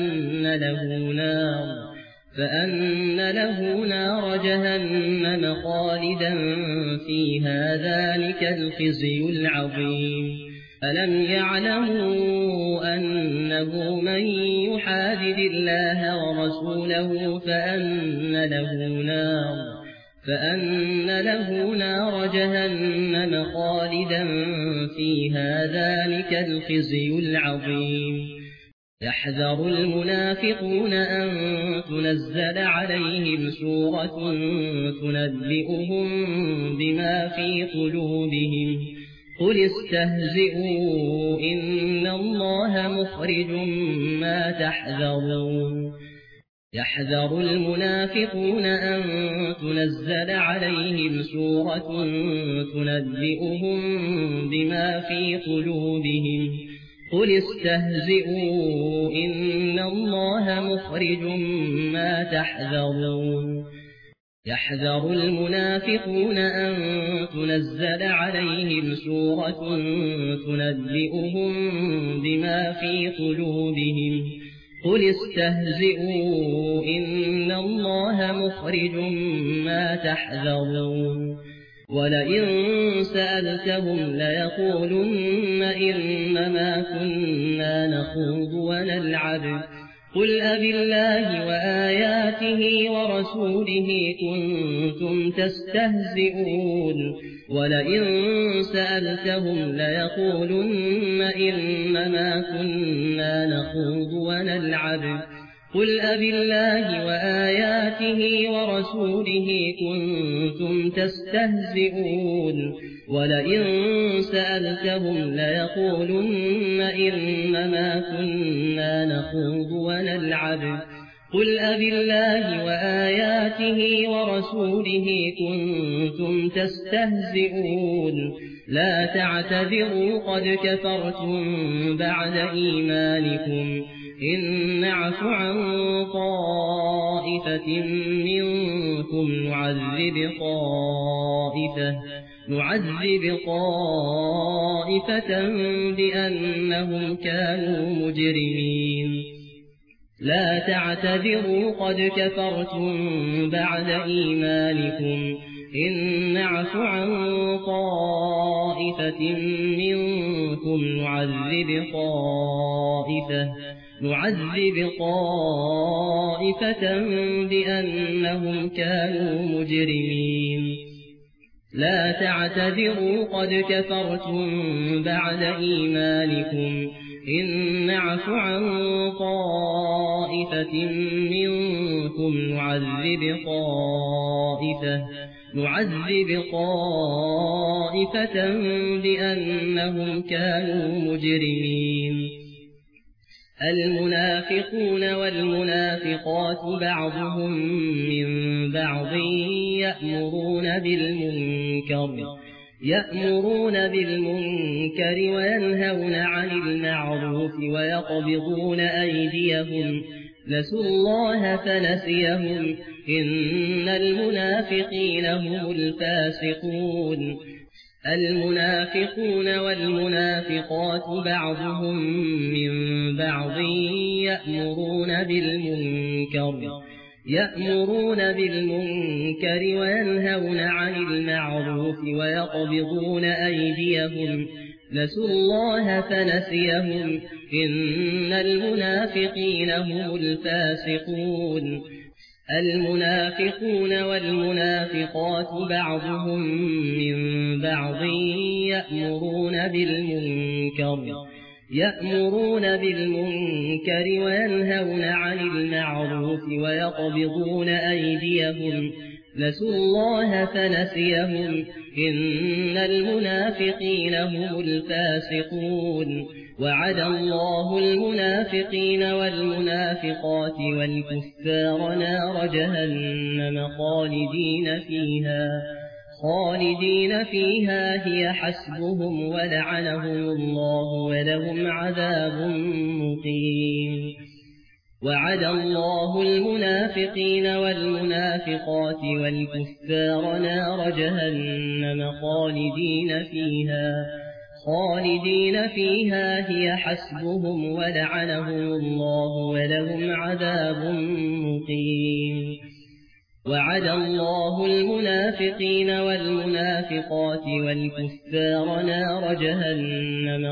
فأن له نار جهنم خالدا فيها ذلك الخزي العظيم ألم يعلموا أنه من يحادد الله ورسوله فأن له نار جهنم خالدا فيها ذلك الخزي العظيم يحذر المنافقون أن تنزل عليهم سورة تنبئهم بما في قلوبهم قل استهزئوا إن الله مخرج ما تحذرون يحذر المنافقون أن تنزل عليهم سورة تنبئهم بما في قلوبهم قل استهزئوا إن الله مخرج ما تحذرون يحذر المنافقون أن تنزل عليهم سورة تنبئهم بما في قلوبهم قل استهزئوا إن الله مخرج ما تحذرون ولئن سألتهم ليقولن إنما كنا نخوض ونلعب قل أبالله وآياته ورسوله كنتم تستهزئون ولئن سألتهم ليقولن إنما كنا نخوض ونلعب قل أبالله وآياته ورسوله كنتم تستهزئون ولئن سألتهم ليقولن إنما كنا نخوض ونلعب قل أبالله وآياته ورسوله كنتم تستهزئون لا تعتذروا قد كفرتم بعد إيمانكم إن نعف عن طائفة منكم نعذب طائفة بأنهم كانوا مجرمين لا تعتذروا قد كفرتم بعد إيمانكم إن نعف عن طائفة منكم نعذب طائفة بأنهم كانوا مجرمين لا تعتذروا قد كفرتم بعد إيمانكم إن نعف عن طائفة منكم نعذب طائفة بأنهم كانوا مجرمين المنافقون والمنافقات بعضهم من بعض يأمرون بالمنكر وينهون عن المعروف ويقبضون أيديهم نسوا الله فنسيهم إن المنافقين هم الفاسقون المنافقون والمنافقات بعضهم من بعض يأمرون بالمنكر وينهون عن المعروف ويقبضون أيديهم نسوا الله فنسيهم إن المنافقين هم الفاسقون المنافقون والمنافقات بعضهم من بعض يأمرون بالمنكر وينهون عن المعروف ويقبضون أيديهم نسوا الله فنسيهم إن المنافقين هم الفاسقون وعد الله المنافقين والمنافقات والكفار نار جهنم خالدين فيها هي حسبهم ولعنهم الله ولهم عذاب مقيم وعد الله المنافقين والمنافقات والكفار نار جهنم خالدين فيها هي حسبهم ولعنهم الله ولهم عذاب مقيم وعد الله المنافقين والمنافقات والكفار نار جهنم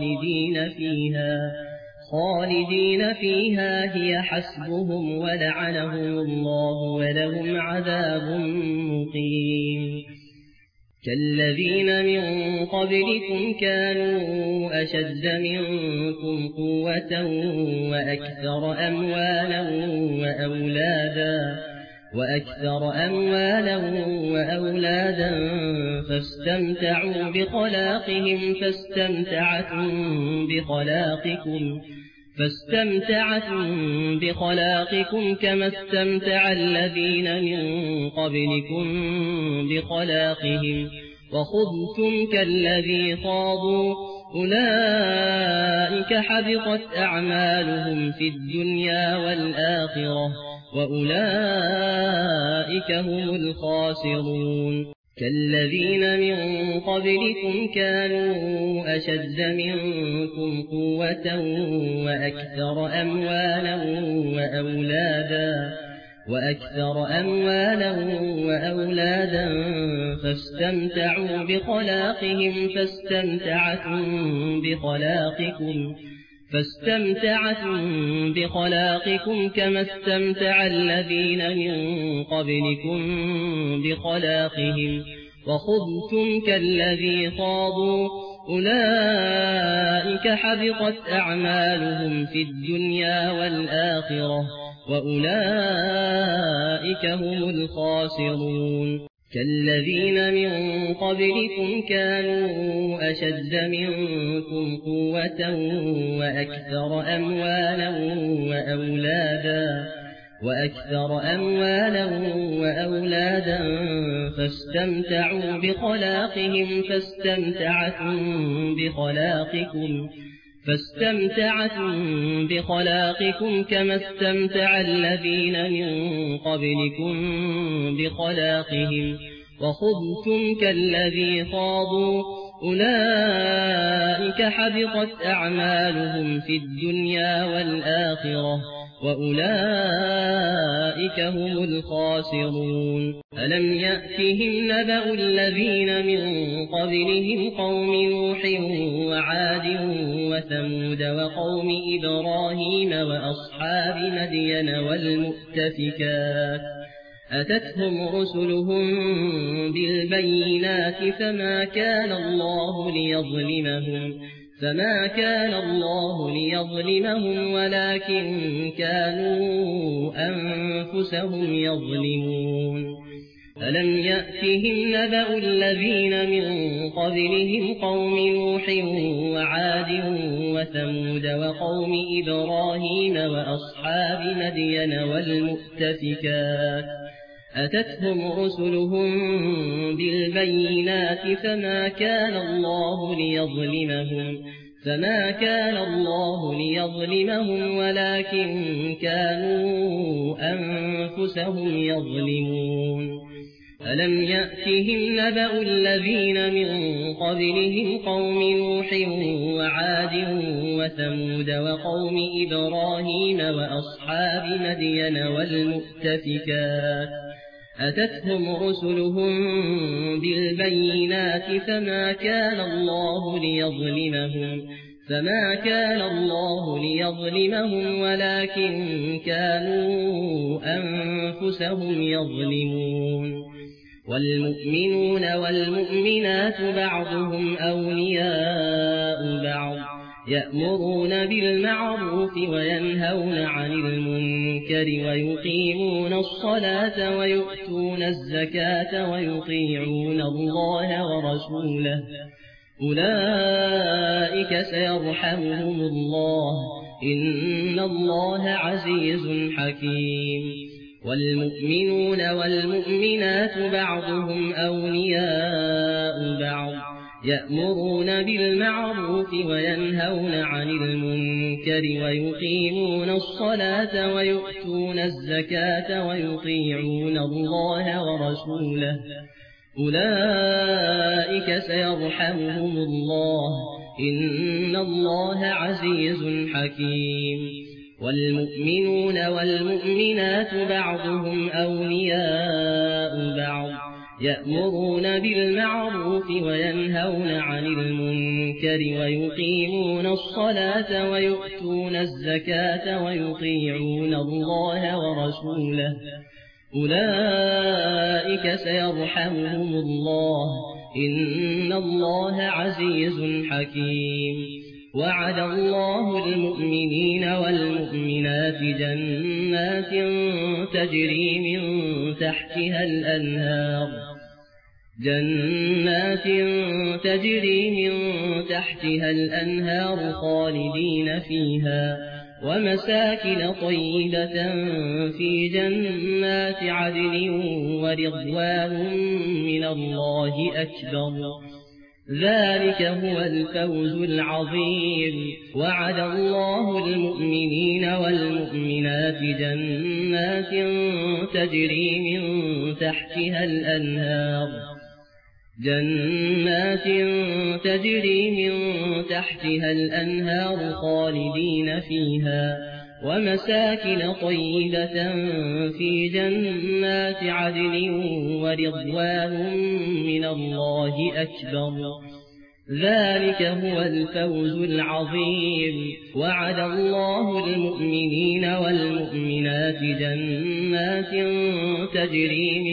خالدين فيها هي حسبهم ولعنهم الله ولهم عذاب مقيم كالذين من قبلكم كانوا أشد منكم قوة وأكثر أموالا وأولادا فاستمتعوا بخلاقكم كما استمتع الذين من قبلكم بخلاقهم وخضتم كالذي خاضوا أولئك حبطت أعمالهم في الدنيا والآخرة وأولئك أولئك هم الخاسرون كالذين من قبلكم كانوا أشد منكم قوة وأكثر أموالا وأولادا فاستمتعوا فاستمتعتم بخلاقكم كما استمتع الذين من قبلكم بخلاقهم وخضتم كالذي خاضوا أولئك حبطت أعمالهم في الدنيا والآخرة وأولئك هم الخاسرون كالذين من قبلكم كانوا أشد منكم قوة وأكثر أموالا وأولادا فاستمتعوا بخلاقهم فاستمتعتم بخلاقكم كما استمتع الذين من قبلكم بخلاقهم وخضتم كالذي خاضوا أولئك حبطت أعمالهم في الدنيا والآخرة وأولئك هم الخاسرون ألم يأتهم نبأ الذين من قبلهم قوم نوح وعاد وثمود وقوم إبراهيم وأصحاب مدين والمؤتفكات أتتهم رسلهم بالبينات فما كان الله ليظلمهم ولكن كانوا أنفسهم يظلمون ألم يأتهم نبأ الذين من قبلهم قوم نوح وعاد وثمود وقوم إبراهيم وأصحاب مدين والمؤتفكات أتتهم رسلهم بالبينات فما كان الله ليظلمهم ولكن كانوا أنفسهم يظلمون ألم يأتهم نبأ الذين من قبلهم قوم نوح وعاد وثمود وقوم إبراهيم وأصحاب مدين والمؤتفكات أتتهم رسلهم بالبينات فما كان الله ليظلمهم ولكن كانوا أنفسهم يظلمون والمؤمنون والمؤمنات بعضهم أولياء بعض يأمرون بالمعروف وينهون عن المنكر ويقيمون الصلاة ويؤتون الزكاة ويطيعون الله ورسوله أولئك سيرحمهم الله إن الله عزيز حكيم والمؤمنون والمؤمنات بعضهم أولياء بعض يأمرون بالمعروف وينهون عن المنكر ويقيمون الصلاة ويؤتون الزكاة ويطيعون الله ورسوله أولئك سيرحمهم الله إن الله عزيز حكيم والمؤمنون والمؤمنات بعضهم أولياء بعض يأمرون بالمعروف وينهون عن المنكر ويقيمون الصلاة ويؤتون الزكاة ويطيعون الله ورسوله أولئك سيرحمهم الله إن الله عزيز حكيم وعد الله المؤمنين والمؤمنات جنات تجري من تحتها الأنهار خالدين فيها ومساكن طيبة في جنات عدن ورضوان من الله أكبر ذلك هو الفوز العظيم. وعد الله المؤمنين والمؤمنات جنات تجري من تحتها الأنهار خالدين فيها، ومساكن طيبة في جنات عدن ورضوان من الله أكبر. ذلك هو الفوز العظيم. وعد الله المؤمنين والمؤمنات جنات تجري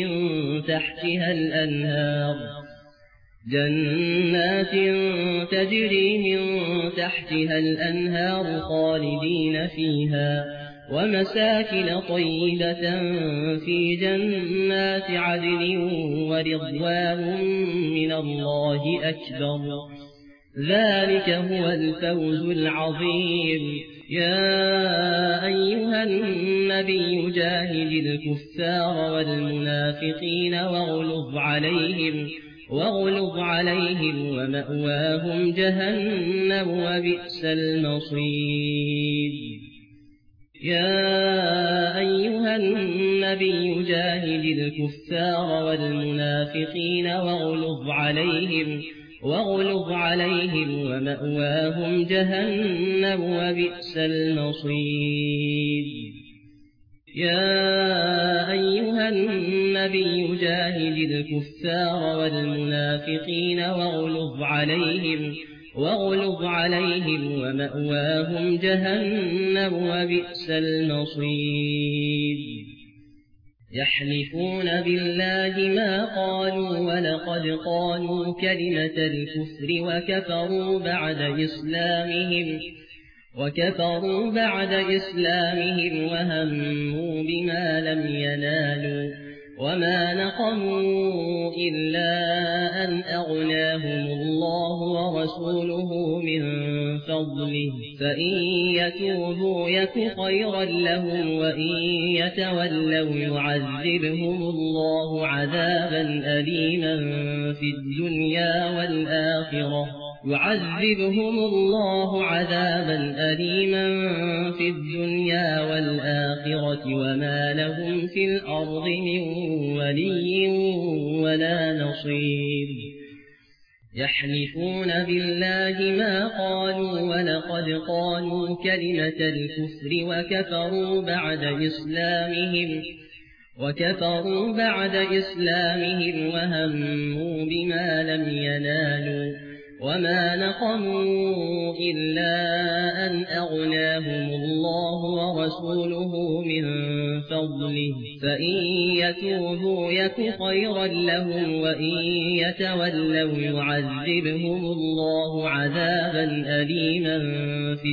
من تحتها الأنهار خالدين فيها، ومساكن طيبة في جنات عدن ورضوان من الله أكبر. ذلك هو الفوز العظيم. يا أيها النبي جاهد الكفار والمنافقين واغلظ عليهم ومأواهم جهنم وبئس المصير. يا أيها النبي جاهد الكفار والمنافقين واغلظ عليهم ومأواهم جهنم وبئس المصير. يا أيها النبي جاهد الكفار والمنافقين واغلظ عليهم ومأواهم جهنم وبئس المصير. يحلفون بالله ما قالوا ولقد قالوا كلمة الكفر وكفروا بعد إسلامهم وهموا بما لم ينالوا، وما نقموا إلا أن أغناهم الله ورسوله من فضله، فإن يتوبوا يك خيرا لهم، وإن يتولوا يعذبهم الله عذابا أليما في الدنيا والآخرة وما لهم في الأرض من ولي ولا نصير. يحلفون بالله ما قالوا ولقد قالوا كلمة الكفر وكفروا بعد إسلامهم وهموا بما لم ينالوا، وما نقموا إلا أن أغناهم الله ورسوله من فضله، فإن يتوبوا يك خيرا لهم، وإن يتولوا يعذبهم الله عذابا أليما في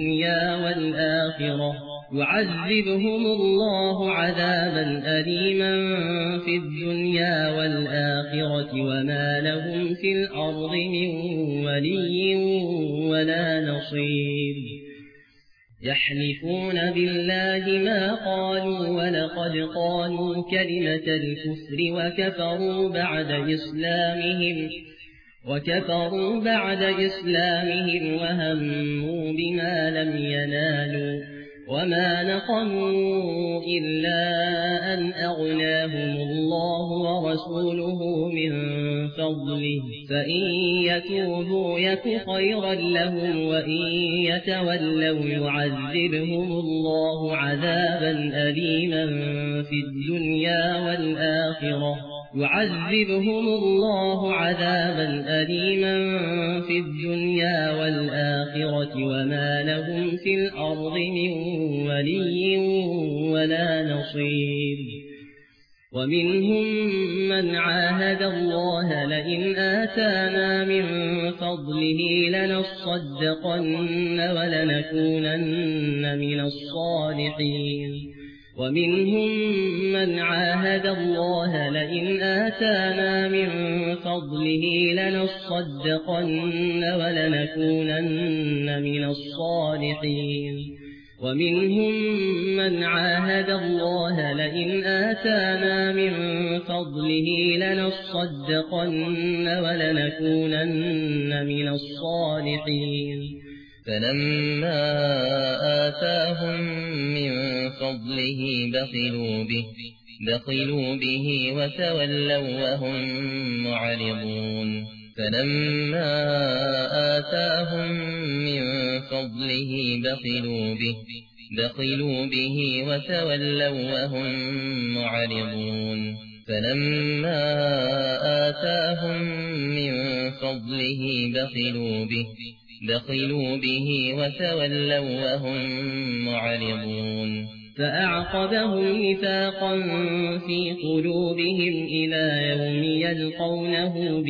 الدنيا والآخرة وما لهم في الأرض من ولي ولا نصير. يحلفون بالله ما قالوا ولقد قالوا كلمة الكفر وكفروا بعد إسلامهم وهموا بما لم ينالوا، وما نقموا إلا أن أغناهم الله ورسوله من فضله، فإن يتوبوا يك خيرا لهم، وإن يتولوا يعذبهم الله عذابا أليما في الدنيا والآخرة وما لهم في الأرض من ولي ولا نصير. ومنهم من عاهد الله لئن آتانا من فضله لنصدقن ولنكونن من الصالحين. ومنهم من عاهد الله لئن آتانا من فضله لنصدقن ولنكونن من الصالحين. ومنهم من عاهد الله لئن آتانا من فضله لنصدقن ولنكونن من الصالحين فلما آتاهم من فضله بخلوا به وتولوا وهم معرضون فلما آتاهم من فضله بخلوا به وتولوا وهم معرضون فلما آتاهم من فضله بخلوا به وتولوا وهم معرضون فأعقبهم نفاقا في قلوبهم إلى يوم يلقونه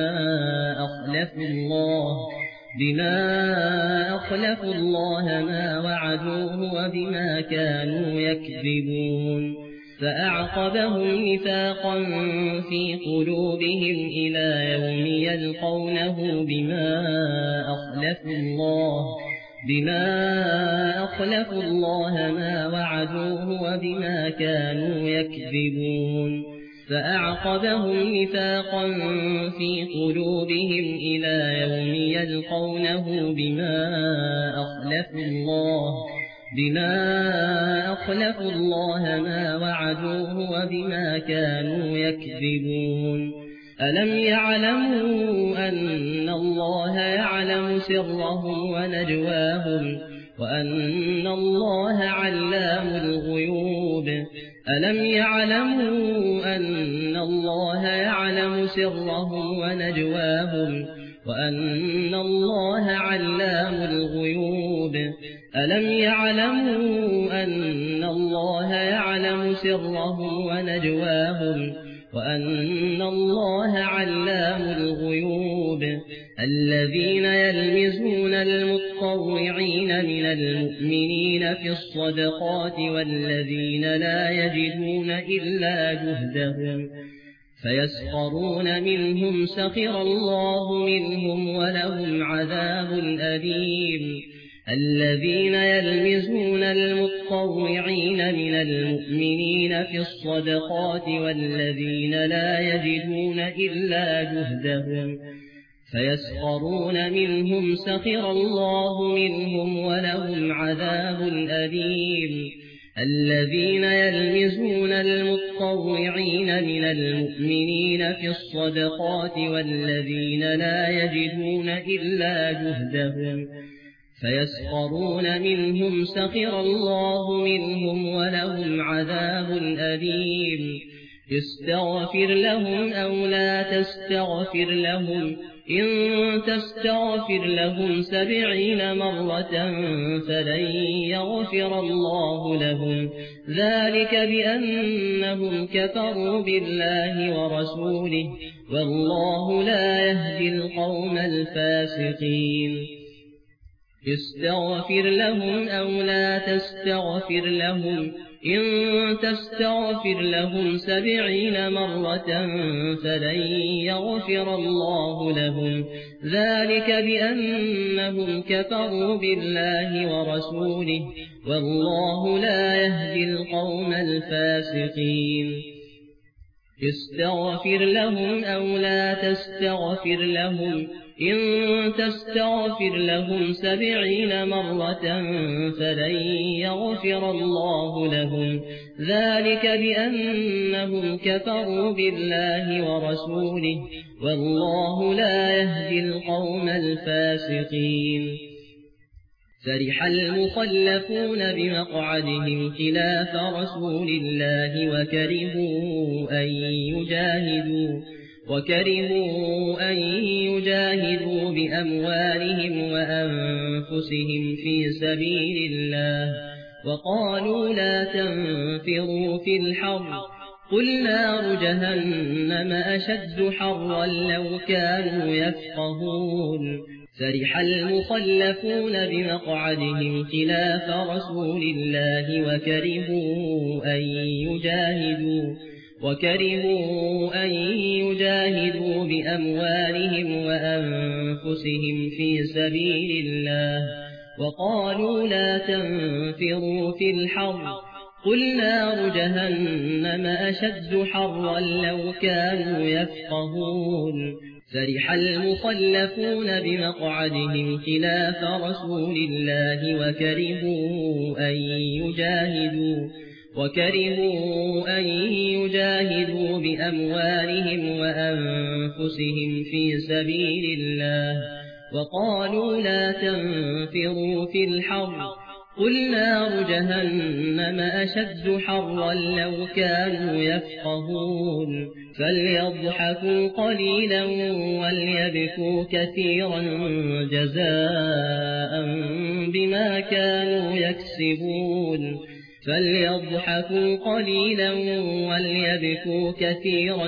بما أخلفوا الله ما وعدوه وبما كانوا يكذبون فأعقبهم نفاقا في قلوبهم إلى يوم يلقونه بما أخلفوا الله ما وعدوه وبما كانوا يكذبون فأعقبهم نفاقا في قلوبهم إلى يوم يلقونه بما أخلفوا الله ما وعدوه وبما كانوا يكذبون ألم يعلموا أن الله يعلم سرهم ونجواهم وأن الله علام الغيوب ألم يعلموا أن الله يعلم سرهم ونجواهم وأن الله علام الغيوب ألم يعلموا أن الله يعلم سرهم ونجواهم وأن الله علام الغيوب الذين يلمزون المتطوعين من المؤمنين في الصدقات والذين لا يجدون إلا جهدهم فيسخرون منهم سخر الله منهم ولهم عذاب أليم الذين يلمزون المتطوعين من المؤمنين في الصدقات والذين لا يجدون إلا جهدهم فيسخرون منهم سخر الله منهم ولهم عذاب أليم الذين يلمزون المتطوعين من المؤمنين في الصدقات والذين لا يجدون إلا جهدهم فيسخرون منهم سخر الله منهم ولهم عذاب أليم استغفر لهم أو لا تستغفر لهم إن تستغفر لهم 70 مرة فلن يغفر الله لهم ذلك بأنهم كفروا بالله ورسوله والله لا يهدي القوم الفاسقين استغفر لهم أو لا تستغفر لهم إن تستغفر لهم 70 مرة فلن يغفر الله لهم ذلك بأنهم كفروا بالله ورسوله والله لا يهدي القوم الفاسقين استغفر لهم أو لا تستغفر لهم إن تستغفر لهم 70 مرة فلن يغفر الله لهم ذلك بأنهم كفروا بالله ورسوله والله لا يهدي القوم الفاسقين فرح المخلفون بمقعدهم خلاف رسول الله وكرهوا أن يجاهدوا بأموالهم وأنفسهم في سبيل الله وقالوا لا تنفروا في الحر قل نار جهنم أشد حرا لو كانوا يفقهون فرح المخلفون بمقعدهم خلاف رسول الله وكرهوا أن يجاهدوا بأموالهم وأنفسهم في سبيل الله وقالوا لا تنفروا في الحر قل نار جهنم أشد حرا لو كانوا يفقهون فرح المخلفون بمقعدهم خلاف رسول الله وكرهوا أن يجاهدوا بأموالهم وأنفسهم في سبيل الله وقالوا لا تنفروا في الحر قل نار جهنم أشد حرا لو كانوا يفقهون فليضحكوا قليلا وليبكوا كثيرا جزاء بما كانوا يكسبون فليضحكوا قليلا وليبكوا كثيرا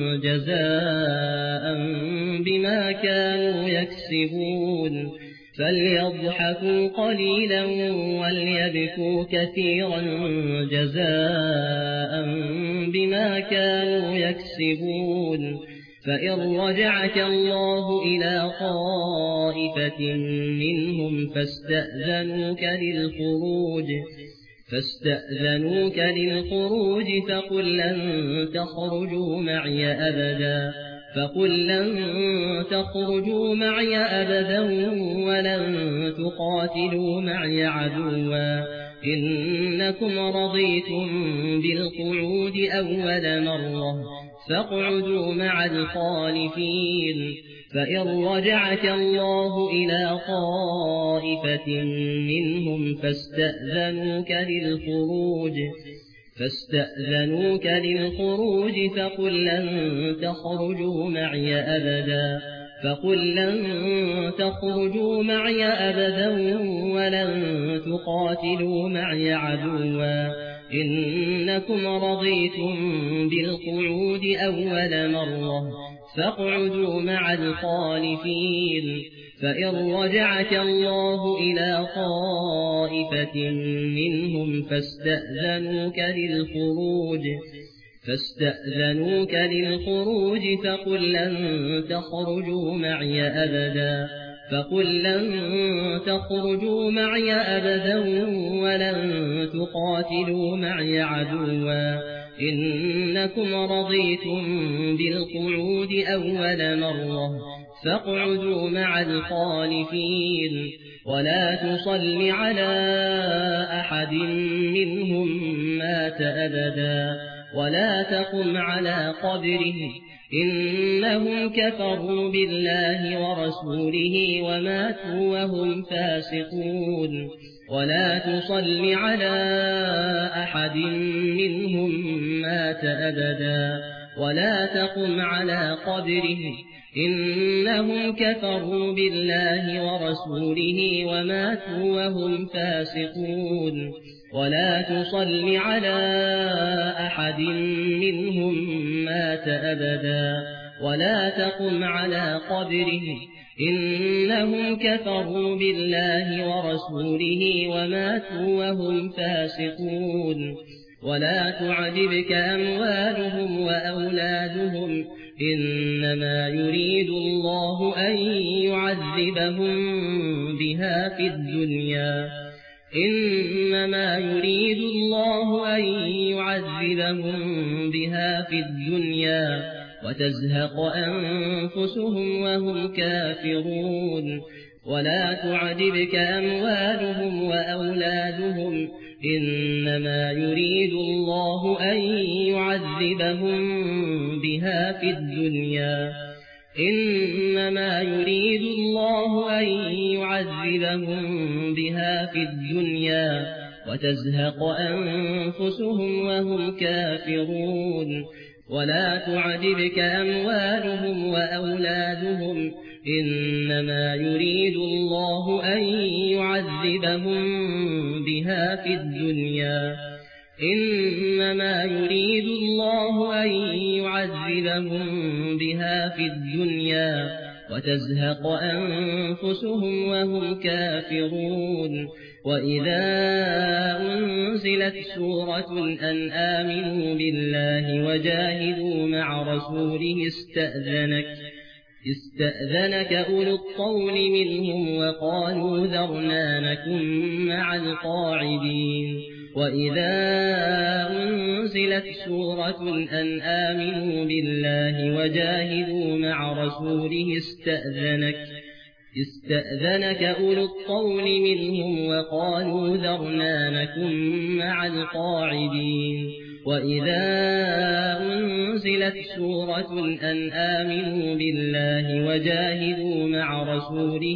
جزاء بما كانوا يكسبون فليضحكوا قليلا وليبكوا كثيرا جزاء بما كانوا يكسبون فإن رجعك الله إلى طائفة منهم فاستأذنوك للخروج فقل لن تخرجوا معي أبدا ولن تقاتلوا معي عدوا إنكم رضيتم بالقعود أول مرة فاقعدوا مع الخالفين فإن رجعك الله إلى طائفة منهم فاستأذنوك للخروج فقل لن تخرجوا معي أبدا ولن تقاتلوا معي عدوا إنكم رضيتم بالقعود أول مرة فاقعدوا مع الخالفين فإن رجعك الله إلى طائفة منهم فاستأذنوك للخروج فقل لن تخرجوا معي أبدا ولن تقاتلوا معي عدوا إنكم رضيتم بالقعود أول مرة فاقعدوا مع الخالفين ولا تصل على أحد منهم مات أبدا ولا تقم على قبره إنهم كفروا بالله ورسوله وماتوا وهم فاسقون ولا تصل على أحد منهم مات أبدا ولا تقم على قبره إنهم كفروا بالله ورسوله وماتوا وهم فاسقون ولا تصل على أحد منهم مات أبدا ولا تقم على قبره إنهم كفروا بالله ورسوله وماتوا وهم فاسقون ولا تعجبك أموالهم وأولادهم إنما يريد الله أن يعذبهم بها في الدنيا وتزهق أنفسهم وهم كافرون ولا تعجبك أموالهم وأولادهم إنما يريد الله أن يعذبهم بها في الدنيا وتزهق أنفسهم وهم كافرون ولا تعجبك أموالهم وأولادهم إنما يريد الله أن يعذبهم بها في الدنيا وتزهق أنفسهم وهم كافرون وإذا أنزلت سورة أن آمنوا بالله وجاهدوا مع رسوله استأذنك أولو الطول منهم وقالوا ذرنا نكن مع القاعدين وإذا أنزلت سورة أن آمنوا بالله وجاهدوا مع رسوله استأذنك أولو الطول منهم وقالوا ذرنا نكن مع القاعدين وإذا أنزلت سورة أن آمنوا بالله وجاهدوا مع رسوله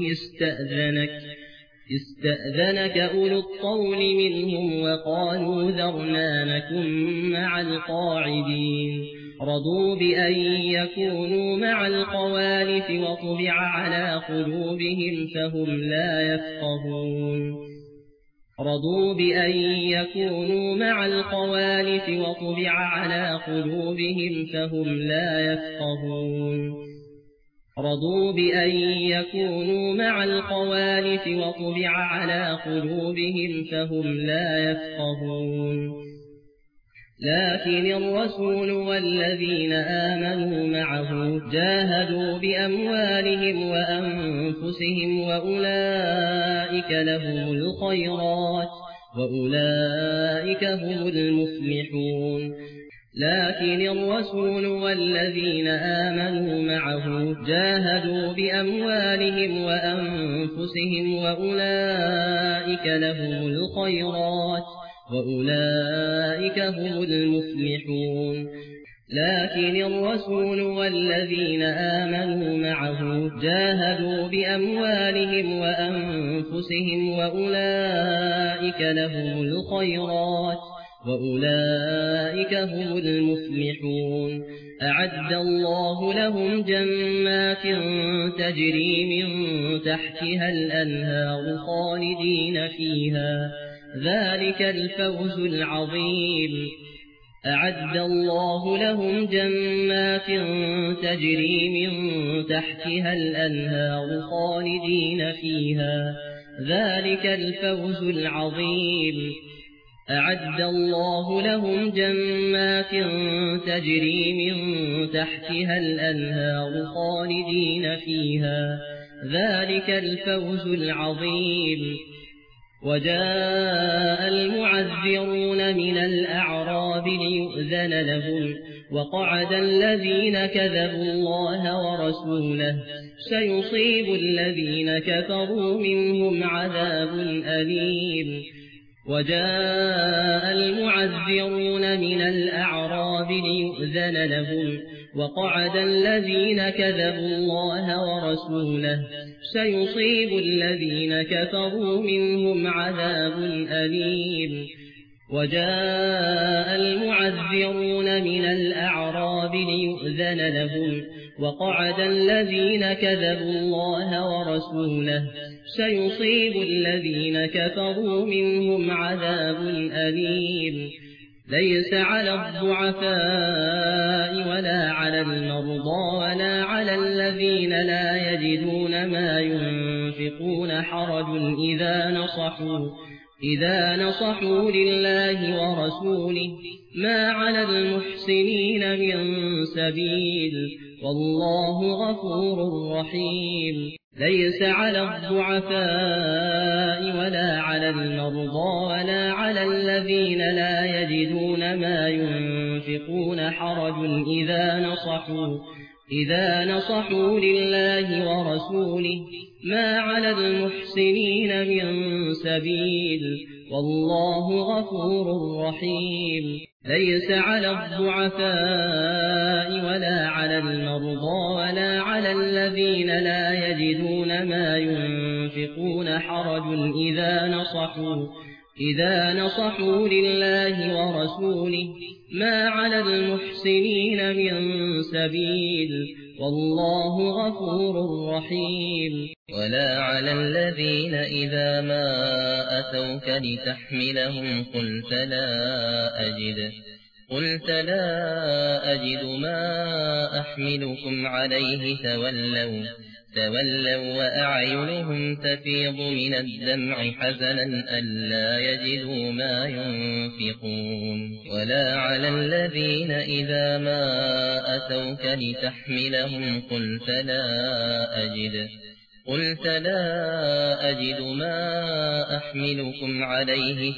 استأذنك أولو الطول منهم وقالوا ذرنا نكن مع القاعدين رضوا بأن يكونوا مع الخوالف وطبع على قلوبهم فهم لا يفقهون رضوا بأن يكونوا مع الخوالف وطبع على قلوبهم فهم لا يفقهون رضوا بأن يكونوا مع الخوالف وطبع على قلوبهم فهم لا يفقهون لكن الرسول والذين آمنوا معه جاهدوا بأموالهم وأنفسهم وأولئك لهم الخيرات وأولئك هم المفلحون لكن الرسول والذين آمنوا معه جاهدوا بأموالهم وأنفسهم وأولئك لهم الخيرات وأولئك هم المفلحون لكن الرسول والذين آمنوا معه جاهدوا بأموالهم وأنفسهم وأولئك لهم الخيرات وأولئك هم المفلحون أعد الله لهم جنات تجري من تحتها الأنهار خالدين فيها ذلك الفوز العظيم أعد الله لهم جنات تجري من تحتها الأنهار خالدين فيها ذلك الفوز العظيم أعد الله لهم جنات تجري من تحتها الأنهار خالدين فيها ذلك الفوز العظيم وجاء المعذرون من الأعراب ليؤذن لهم وقعد الذين كذبوا الله ورسوله سيصيب الذين كفروا منهم عذاب أليم وجاء المعذرون من الأعراب ليؤذن لهم وقعد الذين كذبوا الله ورسوله سيصيب الذين كفروا منهم عذاب أليم وجاء المعذرون من الأعراب ليؤذن لهم وقعد الذين كذبوا الله ورسوله سيصيب الذين كفروا منهم عذاب أليم ليس على الضعفاء ولا على المرضى ولا على الذين لا يجدون ما ينفقون حرج إذا نصحوا لله ورسوله ما على المحسنين من سبيل والله غفور رحيم ليس على الضعفاء ولا على المرضى ولا على الذين لا يجدون ما ينفقون حرج إذا نصحوا لله ورسوله ما على المحسنين من سبيل والله غفور رحيم ليس على الضعفاء ولا على المرضى ولا على الذين لا يجدون ما ينفقون حرج إذا نصحوا لله ورسوله ما على المحسنين من سبيل والله غفور رحيم ولا على الذين إذا ما أتوك لتحملهم قلت قلت لا أجد ما أحملكم عليه تولوا وأعينهم تفيض من الدمع حزنا ألا يجدوا ما ينفقون ولا على الذين إذا ما أتوك لتحملهم قلت لا أجد ما أحملكم عليه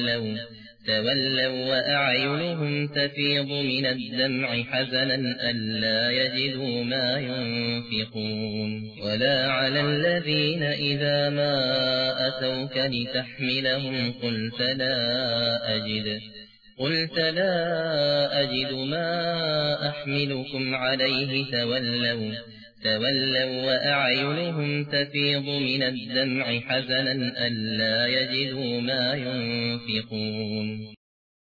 تولوا وأعينهم تفيض من الدمع حزنا ألا يجدوا ما ينفقون ولا على الذين إذا ما أتوك لتحملهم قلت لا أجد ما أحملكم عليه تولوا وأعينهم تفيض من الدمع حزنا ألا يجدوا ما ينفقون